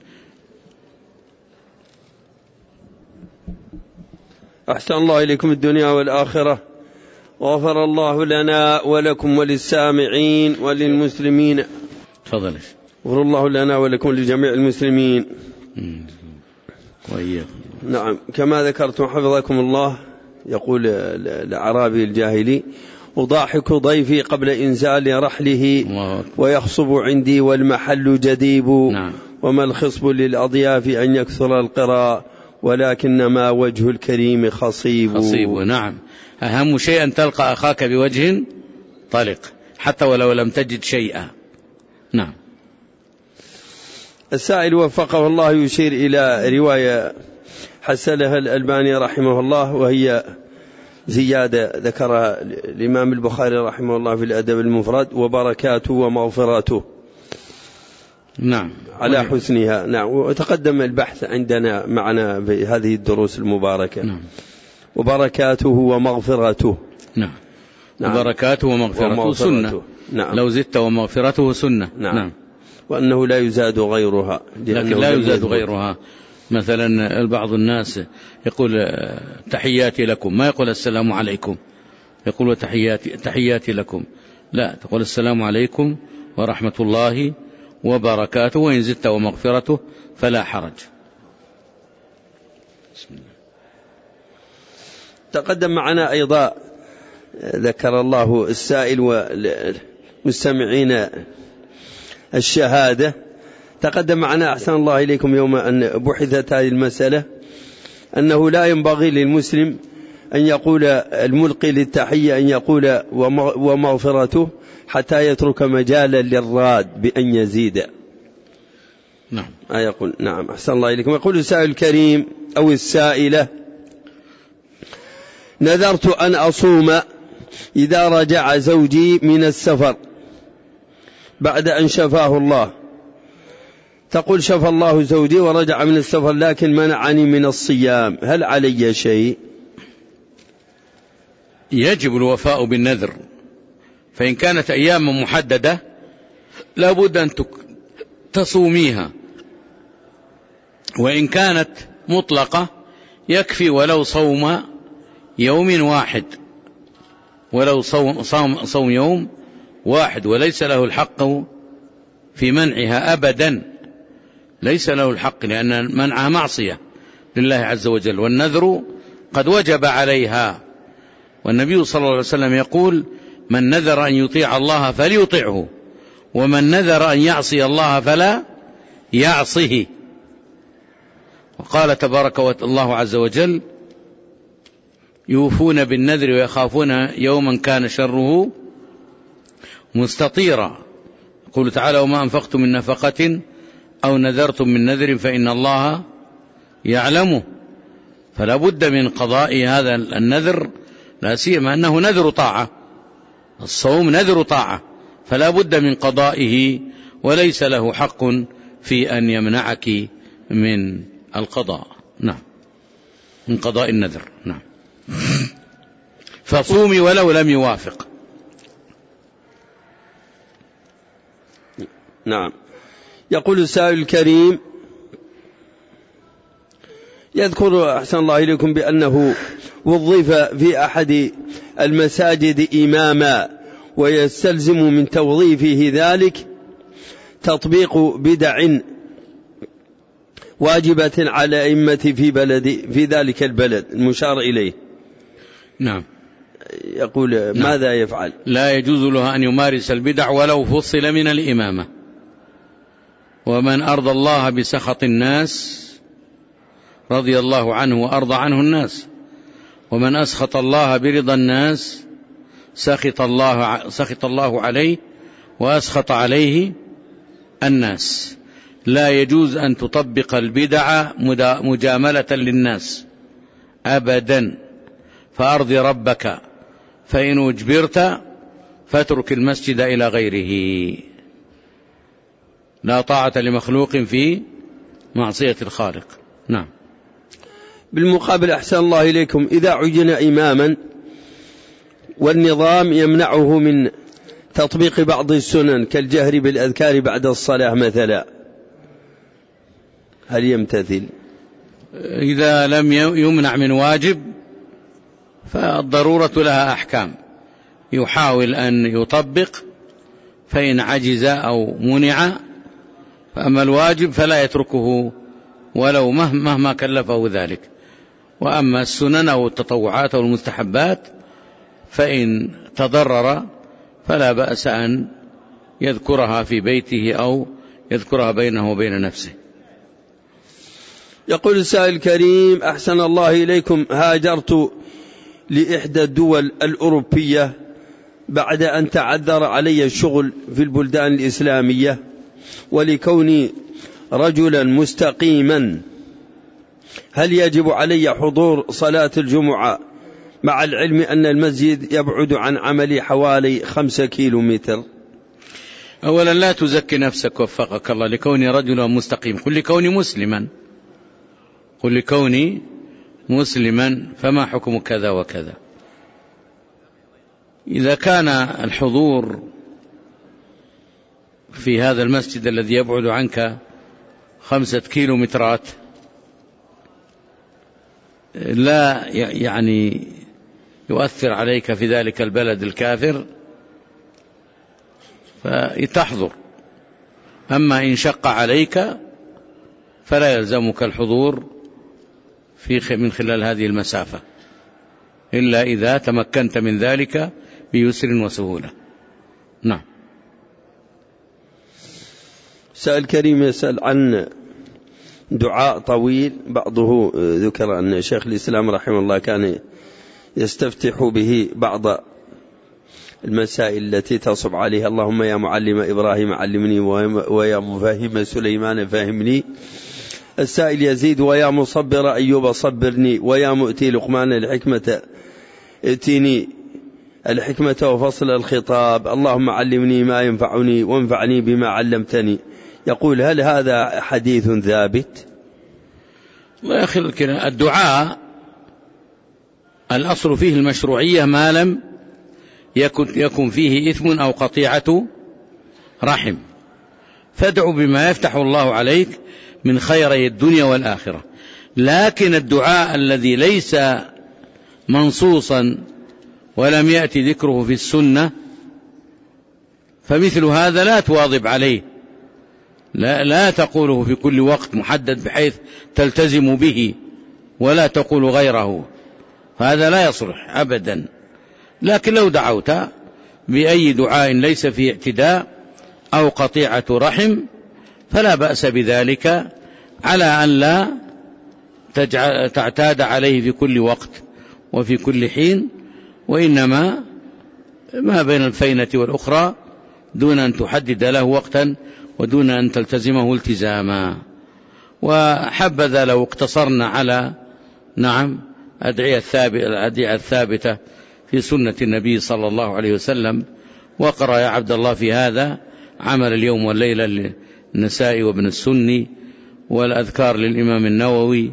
أحسن الله إليكم الدنيا والآخرة، وغفر الله لنا ولكم وللسامعين وللمسلمين. تفضل. غفر الله لنا ولكم لجميع المسلمين وإياكم. نعم، كما ذكرتم حفظكم الله، يقول الأعرابي الجاهلي: أضاحك ضيفي قبل إنزال رحله، ويخصب عندي والمحل جديب. نعم. وما الخصب للأضياف أن يكثر القراء، ولكنما وجه الكريم خصيب. خصيب. نعم، أهم شيء أن تلقى أخاك بوجه طلق حتى ولو لم تجد شيئا. نعم. السائل وفقه الله يشير إلى رواية حسنها الألباني رحمه الله، وهي زيادة ذكرها الإمام البخاري رحمه الله في الأدب المفرد: وبركاته ومغفراته. نعم، على حسنها. نعم، وتقدم البحث عندنا معنا في هذه الدروس المباركة. نعم. وبركاته ومغفرته. نعم. نعم. وبركاته ومغفرته, ومغفرته سنة. نعم. لو زدت ومغفرته سنة. نعم. نعم. وأنه لا يزاد غيرها، لكن لا يزاد غيرها. مثلا بعض الناس يقول تحياتي لكم، ما يقول السلام عليكم، يقول تحياتي, تحياتي لكم. لا، تقول السلام عليكم ورحمة الله وبركاته، وإن زدت ومغفرته فلا حرج. بسم الله. تقدم معنا أيضا ذكر الله السائل والمستمعين الشهادة. تقدم معنا أحسن الله إليكم يوم أن بحثت هذه المسألة أنه لا ينبغي للمسلم أن يقول الملقي للتحية أن يقول ومغفرته حتى يترك مجالا للراد بأن يزيد. نعم. آه يقول نعم أحسن الله إليكم. يقول السائل الكريم أو السائلة: نذرت أن أصوم إذا رجع زوجي من السفر بعد أن شفاه الله. تقول: شفى الله زوجي ورجع من السفر لكن منعني من الصيام، هل علي شيء؟ يجب الوفاء بالنذر، فإن كانت أيام محددة لا بد أن تصوميها، وإن كانت مطلقة يكفي ولو صوم يوم واحد، ولو صوم, صوم, صوم يوم واحد، وليس له الحق في منعها أبدا، ليس له الحق، لأن منعها معصية لله عز وجل، والنذر قد وجب عليها. والنبي صلى الله عليه وسلم يقول: من نذر أن يطيع الله فليطيعه، ومن نذر أن يعصي الله فلا يعصه. وقال تبارك الله عز وجل: يوفون بالنذر ويخافون يوما كان شره مستطيرا. يقول تعالى: وما أنفقتم من نفقة أو نذرتم من نذر فإن الله يعلمه. فلا بد من قضاء هذا النذر، لا سيما أنه نذر طاعة، الصوم نذر طاعة، فلا بد من قضائه، وليس له حق في أن يمنعك من القضاء. نعم، من قضاء النذر. نعم. فصومي ولو لم يوافق. نعم. يقول السائل الكريم: يذكر أحسن الله إليكم بأنه وظف في أحد المساجد إماما، ويستلزم من توظيفه ذلك تطبيق بدع واجبة على أئمة في بلد في ذلك البلد المشار إليه. نعم. يقول: نعم. ماذا يفعل؟ لا يجوز له أن يمارس البدع ولو فصل من الإمامة. ومن أرضى الله بسخط الناس رضي الله عنه وأرضى عنه الناس، ومن أسخط الله برضا الناس سخط الله, سخط الله عليه وأسخط عليه الناس. لا يجوز أن تطبق البدع مجاملة للناس أبدا. فأرضي ربك فإن أجبرت فاترك المسجد إلى غيره. لا طاعة لمخلوق في معصية الخالق. نعم. بالمقابل أحسن الله إليكم، إذا عين إماما والنظام يمنعه من تطبيق بعض السنن كالجهر بالأذكار بعد الصلاة مثلا، هل يمتثل؟ إذا لم يمنع من واجب فالضرورة لها أحكام، يحاول أن يطبق، فإن عجز أو منع، فأما الواجب فلا يتركه ولو مهما كلفه ذلك. وأما السنن أو التطوعات أو المستحبات فإن تضرر فلا بأس أن يذكرها في بيته أو يذكرها بينه وبين نفسه. يقول السائل الكريم: أحسن الله إليكم، هاجرت لإحدى الدول الأوروبية بعد أن تعذر علي الشغل في البلدان الإسلامية، ولكوني رجلا مستقيما هل يجب علي حضور صلاة الجمعة مع العلم أن المسجد يبعد عن عملي حوالي خمسة كيلو متر؟ أولا لا تزكي نفسك وفقك الله لكوني رجلا مستقيم، قل لكوني مسلما، قل لكوني مسلما فما حكم كذا وكذا. إذا كان الحضور في هذا المسجد الذي يبعد عنك خمسة كيلو مترات لا يعني يؤثر عليك في ذلك البلد الكافر فتحضر. أما إن شق عليك فلا يلزمك الحضور في من خلال هذه المسافة إلا إذا تمكنت من ذلك بيسر وسهولة. نعم. سائل كريم يسأل عن دعاء طويل، بعضه ذكر أن شيخ الإسلام رحمه الله كان يستفتح به بعض المسائل التي تصب عليها: اللهم يا معلم إبراهيم علمني ويا مفهم سليمان فهمني. السائل يزيد: ويا مصبر أيوب صبرني، ويا مؤتي لقمان الحكمة ائتني الحكمة وفصل الخطاب، اللهم علمني ما ينفعني وانفعني بما علمتني. يقول: هل هذا حديث ثابت؟ الله يخلك، الدعاء الأصل فيه المشروعية ما لم يكن, يكن فيه إثم أو قطيعة رحم، فادعو بما يفتح الله عليك من خيري الدنيا والآخرة. لكن الدعاء الذي ليس منصوصا ولم يأتي ذكره في السنة فمثل هذا لا تواظب عليه، لا, لا تقوله في كل وقت محدد بحيث تلتزم به ولا تقول غيره، هذا لا يصلح أبدا. لكن لو دعوت بأي دعاء ليس فيه اعتداء أو قطيعة رحم فلا بأس بذلك، على أن لا تعتاد عليه في كل وقت وفي كل حين، وإنما ما بين الفينة والأخرى دون أن تحدد له وقتا ودون أن تلتزمه التزاما. وحبذا لو اقتصرنا على نعم أدعية الثابتة في سنة النبي صلى الله عليه وسلم. وقرأ يا عبد الله في هذا عمل اليوم والليلة للنسائي وابن السني والأذكار للإمام النووي،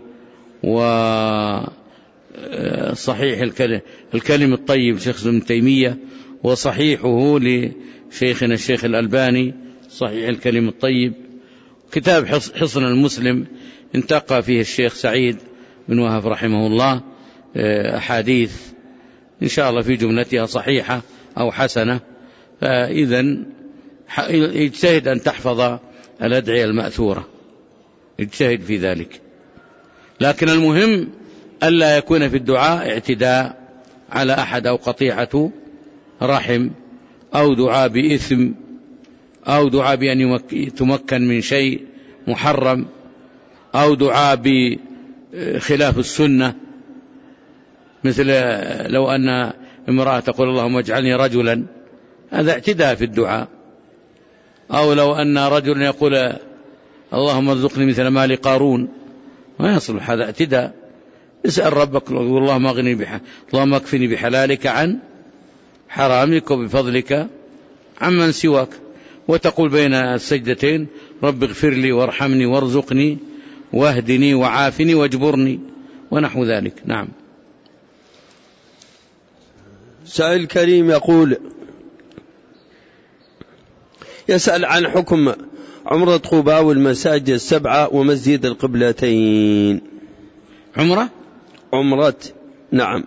وصحيح الكلم الطيب شيخ ابن تيمية، وصحيحه لشيخنا الشيخ الألباني صحيح الكلم الطيب. كتاب حصن المسلم انتقى فيه الشيخ سعيد بن وهب رحمه الله أحاديث إن شاء الله في جملتها صحيحة أو حسنة. فإذن اجتهد أن تحفظ الأدعية المأثورة، اجتهد في ذلك، لكن المهم ألا يكون في الدعاء اعتداء على أحد أو قطيعة رحم أو دعاء بإثم أو دعاء بأن تمكن من شيء محرم أو دعاء بخلاف السنة، مثل لو أن امرأة تقول اللهم اجعلني رجلا، هذا اعتداء في الدعاء. أو لو أن رجل يقول اللهم ارزقني مثل مال قارون، ما يصلح، هذا اعتداء. اسأل ربك اللهم اغني بح... اللهم اكفني بحلالك عن حرامك وبفضلك عمن سواك، وتقول بين السجدتين رب اغفر لي وارحمني وارزقني واهدني وعافني واجبرني ونحو ذلك. نعم. سائل كريم يقول يسأل عن حكم عمرة قباء والمساجد السبعة ومسجد القبلتين. عمرة عمرة نعم،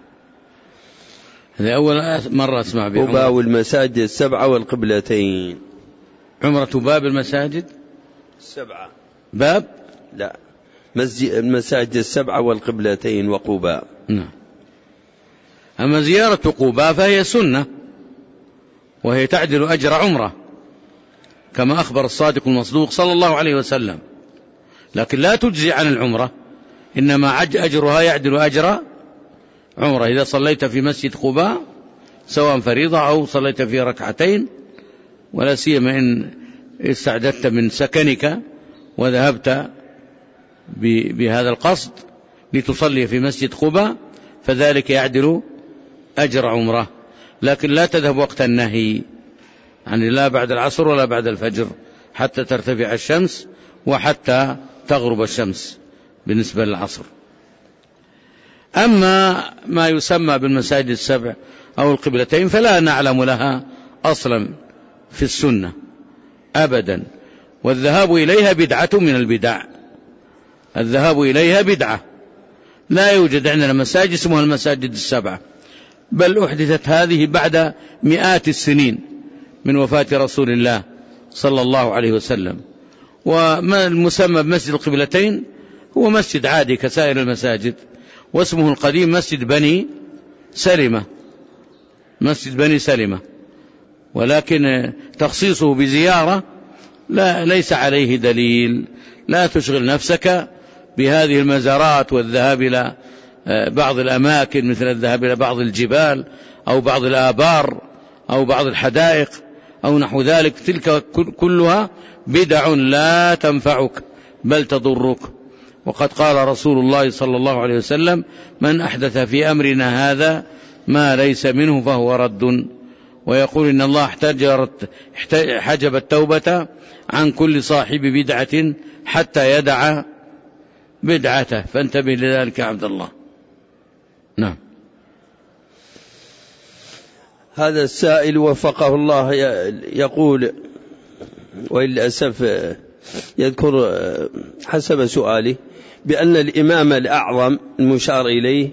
هذه أول مرة أسمع بها. قباء والمساجد السبعة والقبلتين. عمرة باب المساجد السبعة، باب لا مسجد المساجد السبعة والقبلتين وقباء. نعم. أما زيارة قباء فهي سنة، وهي تعدل أجر عمرة كما أخبر الصادق المصدوق صلى الله عليه وسلم، لكن لا تجزي عن العمرة، إنما أجرها يعدل أجر عمرة. إذا صليت في مسجد قباء سواء فريضة أو صليت فيه ركعتين، ولا سيما إن استعددت من سكنك وذهبت بهذا القصد لتصلي في مسجد قباء، فذلك يعدل أجر عمرة. لكن لا تذهب وقت النهي، يعني لا بعد العصر ولا بعد الفجر حتى ترتفع الشمس وحتى تغرب الشمس بالنسبة للعصر. أما ما يسمى بالمساجد السبع أو القبلتين فلا نعلم لها أصلا في السنة أبدا، والذهاب إليها بدعة من البدع. الذهاب إليها بدعة، لا يوجد عندنا مساجد اسمها المساجد السبعة، بل أحدثت هذه بعد مئات السنين من وفاة رسول الله صلى الله عليه وسلم. وما المسمى بمسجد القبلتين هو مسجد عادي كسائر المساجد، واسمه القديم مسجد بني سلمة، مسجد بني سلمة، ولكن تخصيصه بزيارة لا ليس عليه دليل. لا تشغل نفسك بهذه المزارات والذهاب إلى بعض الأماكن، مثل الذهاب إلى بعض الجبال أو بعض الآبار أو بعض الحدائق أو نحو ذلك، تلك كلها بدع لا تنفعك بل تضرك. وقد قال رسول الله صلى الله عليه وسلم من أحدث في أمرنا هذا ما ليس منه فهو رد. ويقول إن الله حجب التوبة عن كل صاحب بدعة حتى يدع بدعته، فانتبه لذلك يا عبد الله. نعم. هذا السائل وفقه الله يقول، وللأسف يذكر حسب سؤاله بأن الإمام الأعظم المشار إليه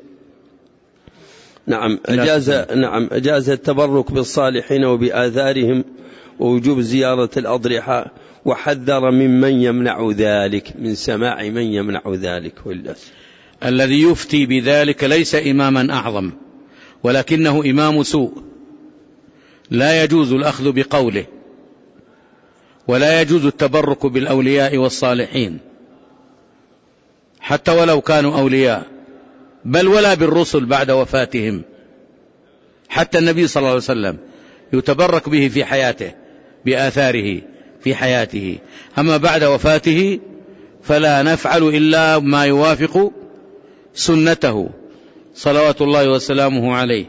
نعم أجاز, نعم أجاز التبرك بالصالحين وبآثارهم ووجوب زيارة الأضرحة، وحذر ممن يمنع ذلك، من سماع من يمنع ذلك. واللأسف الذي يفتي بذلك ليس إماما أعظم، ولكنه إمام سوء، لا يجوز الأخذ بقوله، ولا يجوز التبرك بالأولياء والصالحين حتى ولو كانوا أولياء، بل ولا بالرسل بعد وفاتهم. حتى النبي صلى الله عليه وسلم يتبرك به في حياته بآثاره في حياته، أما بعد وفاته فلا نفعل إلا ما يوافق سنته صلوات الله وسلامه عليه.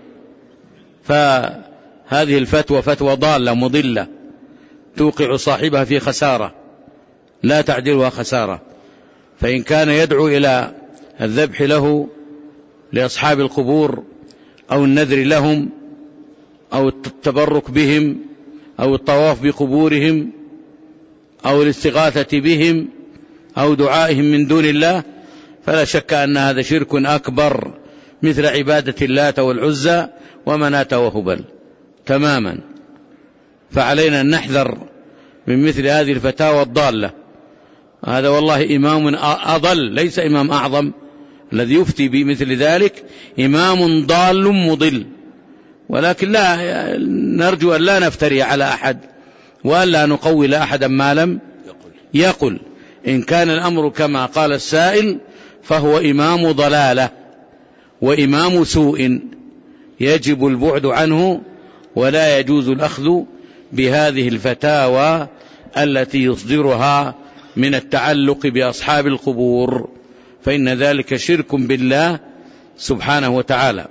فهذه الفتوى فتوى ضالة مضلة توقع صاحبها في خسارة لا تعدلها خسارة. فإن كان يدعو إلى الذبح له لأصحاب القبور أو النذر لهم أو التبرك بهم أو الطواف بقبورهم أو الاستغاثة بهم أو دعائهم من دون الله، فلا شك أن هذا شرك أكبر مثل عبادة اللات والعزى ومناة وهبل تماما. فعلينا أن نحذر من مثل هذه الفتاوى الضالة. هذا والله إمام أضل، ليس إمام أعظم. الذي يفتي بمثل ذلك إمام ضال مضل. ولكن لا نرجو أن لا نفتري على أحد وأن لا نقول أحدا ما لم يقل. إن كان الأمر كما قال السائل فهو إمام ضلالة وإمام سوء يجب البعد عنه، ولا يجوز الأخذ بهذه الفتاوى التي يصدرها من التعلق بأصحاب القبور، فإن ذلك شرك بالله سبحانه وتعالى.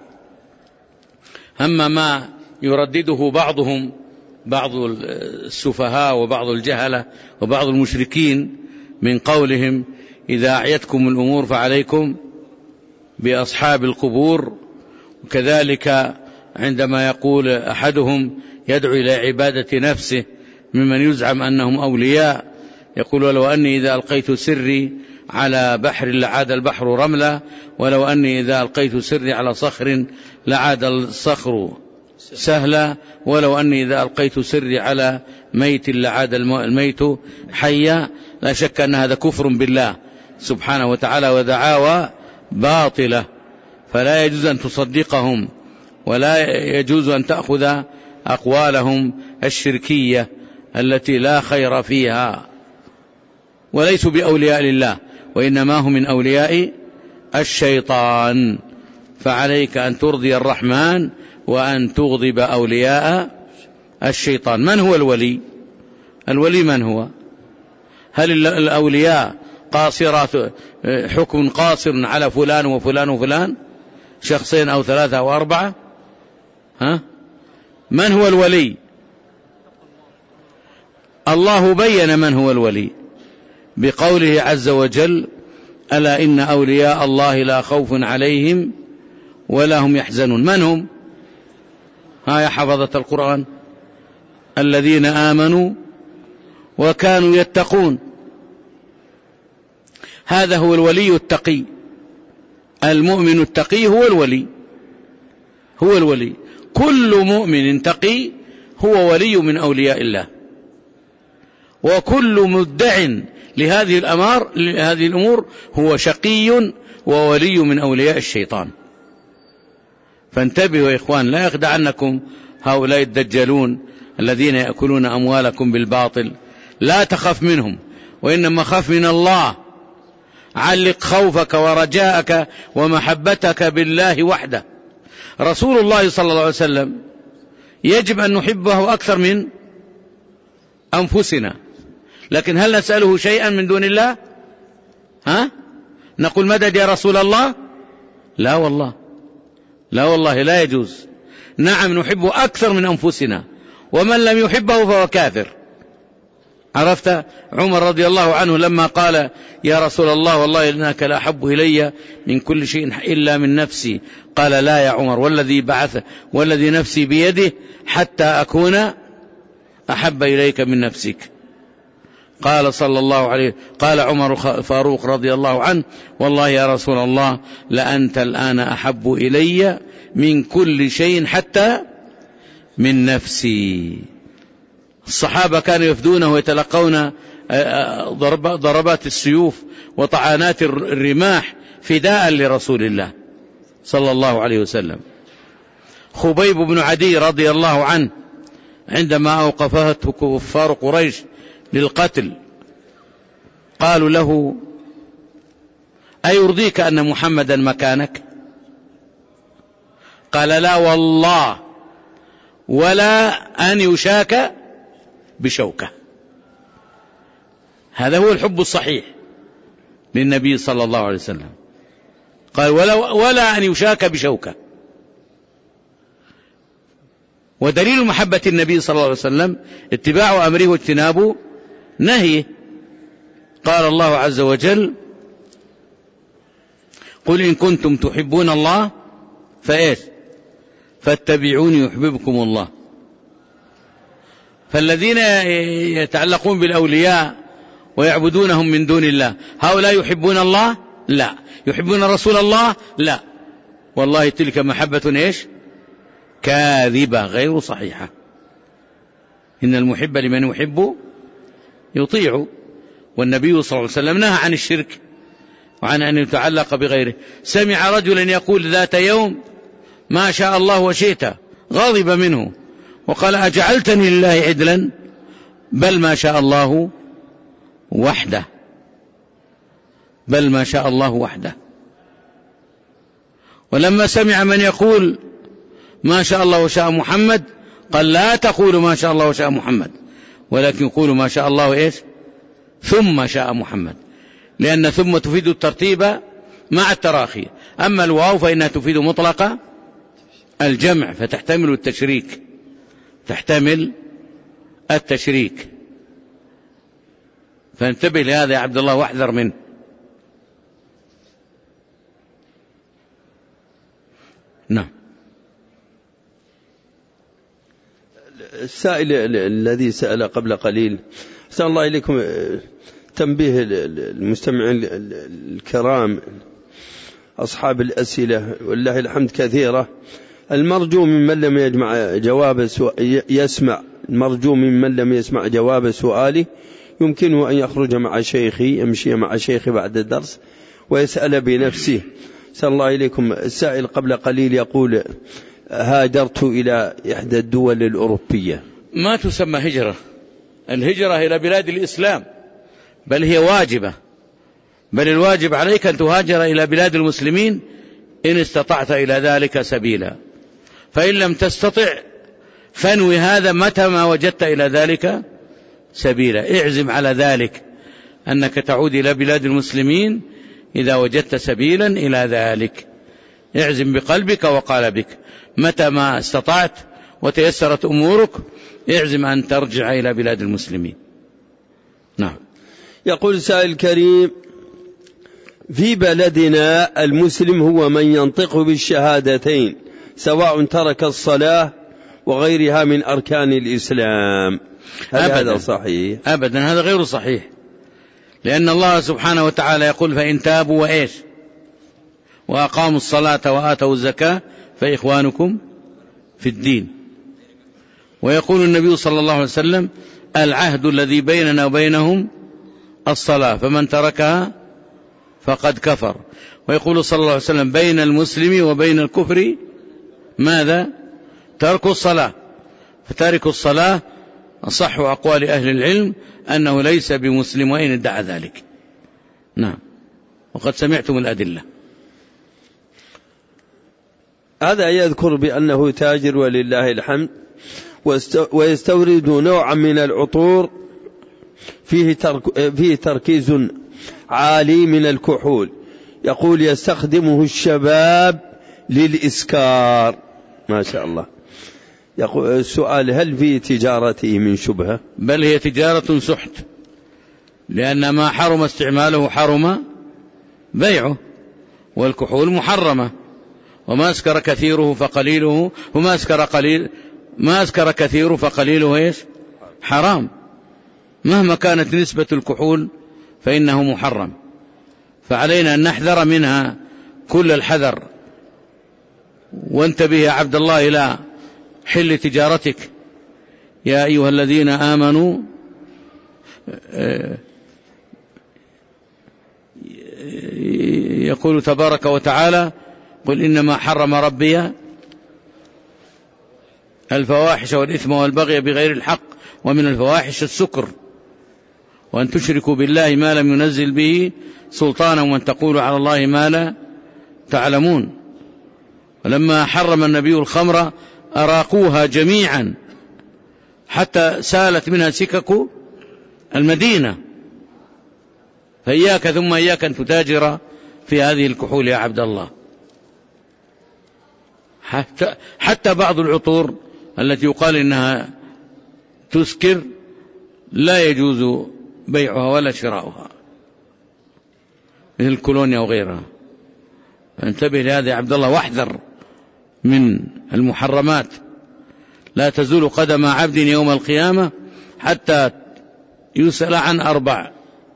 أما ما يردده بعضهم، بعض السفهاء وبعض الجهلة وبعض المشركين، من قولهم إذا أعيتكم الأمور فعليكم بأصحاب القبور، وكذلك عندما يقول أحدهم يدعو إلى عبادة نفسه ممن يزعم أنهم أولياء، يقول ولو أني إذا ألقيت سري على بحر لعاد البحر رملا، ولو أني إذا ألقيت سري على صخر لعاد الصخر سهلا، ولو أني إذا ألقيت سري على ميت لعاد الميت حيا. لا شك أن هذا كفر بالله سبحانه وتعالى ودعاوى باطلة، فلا يجوز أن تصدقهم ولا يجوز أن تأخذ أقوالهم الشركية التي لا خير فيها. وليسوا بأولياء لله، وإنما هم من أولياء الشيطان. فعليك أن ترضي الرحمن وأن تغضب أولياء الشيطان. من هو الولي؟ الولي من هو؟ هل الأولياء قاصرات حكم قاصر على فلان وفلان وفلان، شخصين أو ثلاثة أو أربعة؟ ها؟ من هو الولي؟ الله بين من هو الولي بقوله عز وجل ألا إن أولياء الله لا خوف عليهم ولا هم يحزنون. من هم؟ ها يا حفظة القرآن؟ الذين آمنوا وكانوا يتقون. هذا هو الولي التقي. المؤمن التقي هو الولي، هو الولي. كل مؤمن تقي هو ولي من أولياء الله، وكل مدع لهذه الأمر لهذه الأمور هو شقي وولي من أولياء الشيطان. فانتبهوا يا إخوان، لا يخدعنكم هؤلاء الدجالون الذين يأكلون أموالكم بالباطل. لا تخف منهم، وإنما خف من الله. علق خوفك ورجاءك ومحبتك بالله وحده. رسول الله صلى الله عليه وسلم يجب أن نحبه أكثر من أنفسنا، لكن هل نسأله شيئا من دون الله؟ ها؟ نقول مدد يا رسول الله؟ لا والله، لا والله، لا يجوز. نعم نحبه أكثر من أنفسنا، ومن لم يحبه فهو كافر. عرفت؟ عمر رضي الله عنه لما قال يا رسول الله والله إنك لأحب إلي من كل شيء إلا من نفسي، قال لا يا عمر والذي بعث والذي نفسي بيده حتى أكون أحب إليك من نفسك. قال صلى الله عليه قال عمر فاروق رضي الله عنه والله يا رسول الله لأنت الآن أحب إلي من كل شيء حتى من نفسي. الصحابة كانوا يفدونه ويتلقون ضربات السيوف وطعنات الرماح فداء لرسول الله صلى الله عليه وسلم. خبيب بن عدي رضي الله عنه عندما أوقفته كفار قريش للقتل قالوا له أيرضيك أن محمدا مكانك؟ قال لا والله ولا أن يشاك بشوكة. هذا هو الحب الصحيح للنبي صلى الله عليه وسلم. قال ولا, ولا أن يشاك بشوكة. ودليل محبة النبي صلى الله عليه وسلم اتباع أمره واجتناب نهيه. قال الله عز وجل: قل إن كنتم تحبون الله فإيش فاتبعوني يحببكم الله. فالذين يتعلقون بالأولياء ويعبدونهم من دون الله هؤلاء يحبون الله؟ لا. يحبون رسول الله؟ لا. والله تلك محبة إيش كاذبة غير صحيحة. إن المحب لمن يحب يطيع. والنبي صلى الله عليه وسلم نهى عن الشرك وعن أن يتعلق بغيره. سمع رجلا يقول ذات يوم: ما شاء الله وشئت، غضب منه وقال: أجعلتني لله عدلا؟ بل ما شاء الله وحده، بل ما شاء الله وحده. ولما سمع من يقول: ما شاء الله وشاء محمد، قال: لا تقولوا ما شاء الله وشاء محمد، ولكن قولوا ما شاء الله إيش ثم شاء محمد، لأن ثم تفيد الترتيب مع التراخي. أما الواو فإنها تفيد مطلق الجمع فتحتمل التشريك، تحتمل التشريك. فانتبه لهذا يا عبد الله واحذر منه. نعم. السائل الذي سأل قبل قليل، أسأل الله إليكم تنبيه المستمعين الكرام أصحاب الأسئلة والله الحمد كثيرة. المرجو ممن لم يجمع جواب يسمع المرجو ممن لم يسمع جواب سؤالي يمكنه أن يخرج مع شيخي، يمشي مع شيخي بعد الدرس ويسأل بنفسه. أسأل الله إليكم. السائل قبل قليل يقول: هاجرت إلى إحدى الدول الأوروبية. ما تسمى هجرة. الهجرة إلى بلاد الإسلام بل هي واجبة، بل الواجب عليك أن تهاجر إلى بلاد المسلمين إن استطعت إلى ذلك سبيلا. فإن لم تستطع فانوي هذا متى ما وجدت إلى ذلك سبيلا. اعزم على ذلك أنك تعود إلى بلاد المسلمين إذا وجدت سبيلا إلى ذلك. اعزم بقلبك وقالبك متى ما استطعت وتيسرت أمورك، اعزم أن ترجع إلى بلاد المسلمين. نعم. يقول سائل كريم: في بلدنا المسلم هو من ينطق بالشهادتين سواء ترك الصلاة وغيرها من أركان الإسلام، هل هذا صحيح؟ أبدا، هذا غير صحيح، لأن الله سبحانه وتعالى يقول: فإن تابوا وإيش وأقاموا الصلاة وآتوا الزكاة فإخوانكم في الدين. ويقول النبي صلى الله عليه وسلم: العهد الذي بيننا وبينهم الصلاة فمن تركها فقد كفر. ويقول صلى الله عليه وسلم: بين المسلم وبين الكفر ماذا؟ ترك الصلاة. فتارك الصلاة أصح أقوال أهل العلم أنه ليس بمسلم وإن ادعى ذلك. نعم. وقد سمعتم الأدلة. هذا يذكر بأنه تاجر ولله الحمد، ويستورد نوعا من العطور فيه, ترك فيه تركيز عالي من الكحول، يقول يستخدمه الشباب للإسكار. ما شاء الله. يقول السؤال: هل في تجارته من شبهة؟ بل هي تجارة سحت، لأن ما حرم استعماله حرم بيعه، والكحول محرمة، وما أسكر كثيره فقليله وما أسكر قليل ما أسكر كثيره فقليله إيش حرام. مهما كانت نسبة الكحول فإنه محرم، فعلينا أن نحذر منها كل الحذر. وانتبه يا عبد الله إلى حل تجارتك. يا أيها الذين آمنوا يقول تبارك وتعالى: قل إنما حرم ربي الفواحش والإثم والبغي بغير الحق ومن الفواحش السكر وأن تشركوا بالله ما لم ينزل به سلطانا وأن تقولوا على الله ما لا تعلمون. ولما حرم النبي الخمر أراقوها جميعا حتى سالت منها سكك المدينة. فإياك ثم إياك أن تتاجر في هذه الكحول يا عبد الله. حتى, حتى بعض العطور التي يقال إنها تسكر لا يجوز بيعها ولا شراؤها. مثل الكولونيا وغيرها. فانتبه لهذا يا عبد الله واحذر من المحرمات. لا تزول قدم عبد يوم القيامة حتى يسأل عن أربع: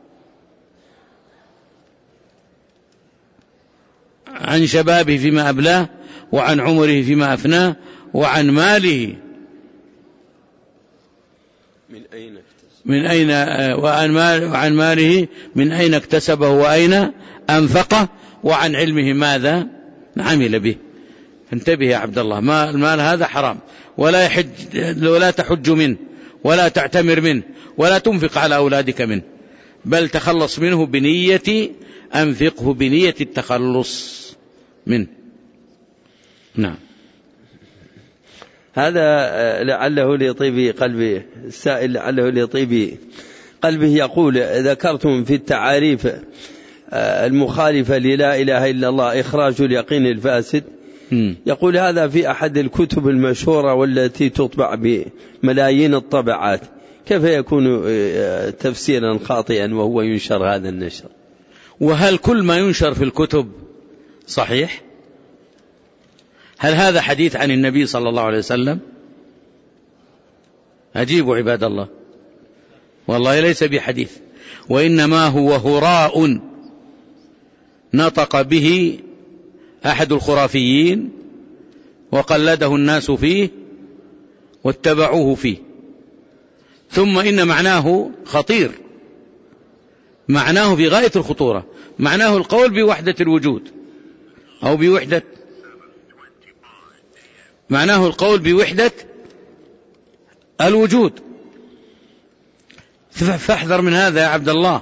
عن شبابه فيما أبلاه، وعن عمره فيما أفناه، وعن ماله من أين من أين وعن, مال وعن ماله من أين اكتسبه وأين أنفقه، وعن علمه ماذا عمل به. انتبه يا عبد الله، ما المال هذا حرام، ولا يحج ولا تحج منه، ولا تعتمر منه، ولا تنفق على أولادك منه، بل تخلص منه بنية أنفقه بنية التخلص منه. نعم. هذا لعله لطيب قلبي السائل، لعله لطيب قلبه، يقول: ذكرتم في التعاريف المخالفة للا إله إلا الله إخراج اليقين الفاسد. يقول هذا في أحد الكتب المشهورة والتي تطبع بملايين الطبعات، كيف يكون تفسيرا خاطئا وهو ينشر هذا النشر؟ وهل كل ما ينشر في الكتب صحيح؟ هل هذا حديث عن النبي صلى الله عليه وسلم؟ أجيبوا عباد الله، والله ليس بحديث، وإنما هو هراء نطق به أحد الخرافيين وقلده الناس فيه واتبعوه فيه. ثم إن معناه خطير، معناه في غاية الخطورة، معناه القول بوحدة الوجود أو بوحدة معناه القول بوحدة الوجود. فاحذر من هذا يا عبد الله،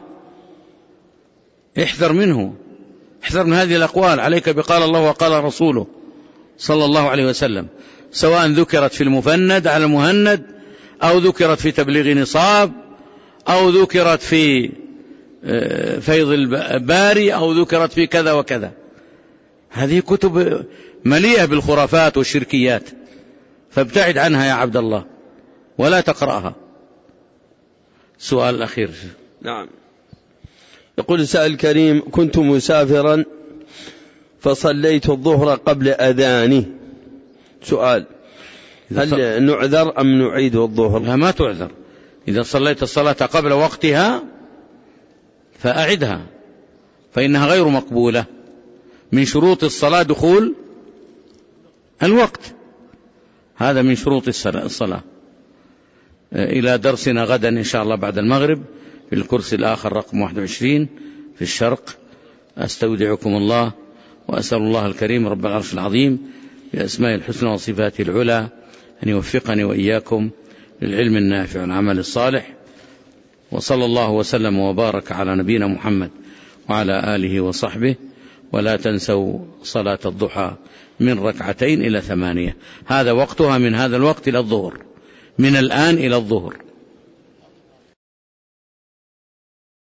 احذر منه، احذر من هذه الأقوال. عليك بقال الله وقال رسوله صلى الله عليه وسلم، سواء ذكرت في المفند على المهند، أو ذكرت في تبليغ نصاب، أو ذكرت في فيض الباري، أو ذكرت في كذا وكذا. هذه كتب مليئة بالخرافات والشركيات، فابتعد عنها يا عبد الله ولا تقرأها. السؤال الأخير. نعم. يقول السائل الكريم: كنت مسافرا فصليت الظهر قبل أذانه. سؤال: هل نعذر أم نعيد الظهر؟ لا، ما تعذر. إذا صليت الصلاة قبل وقتها فأعدها، فإنها غير مقبولة. من شروط الصلاة دخول الوقت، هذا من شروط الصلاة. إلى درسنا غدا إن شاء الله بعد المغرب في الكرسي الآخر رقم واحد وعشرين في الشرق. أستودعكم الله، وأسأل الله الكريم رب العرش العظيم بأسماء الحسنى وصفاته العلى أن يوفقني وإياكم للعلم النافع والعمل الصالح. وصلى الله وسلم وبارك على نبينا محمد وعلى آله وصحبه. ولا تنسوا صلاة الضحى من ركعتين إلى ثمانية، هذا وقتها من هذا الوقت إلى الظهر، من الآن إلى الظهر.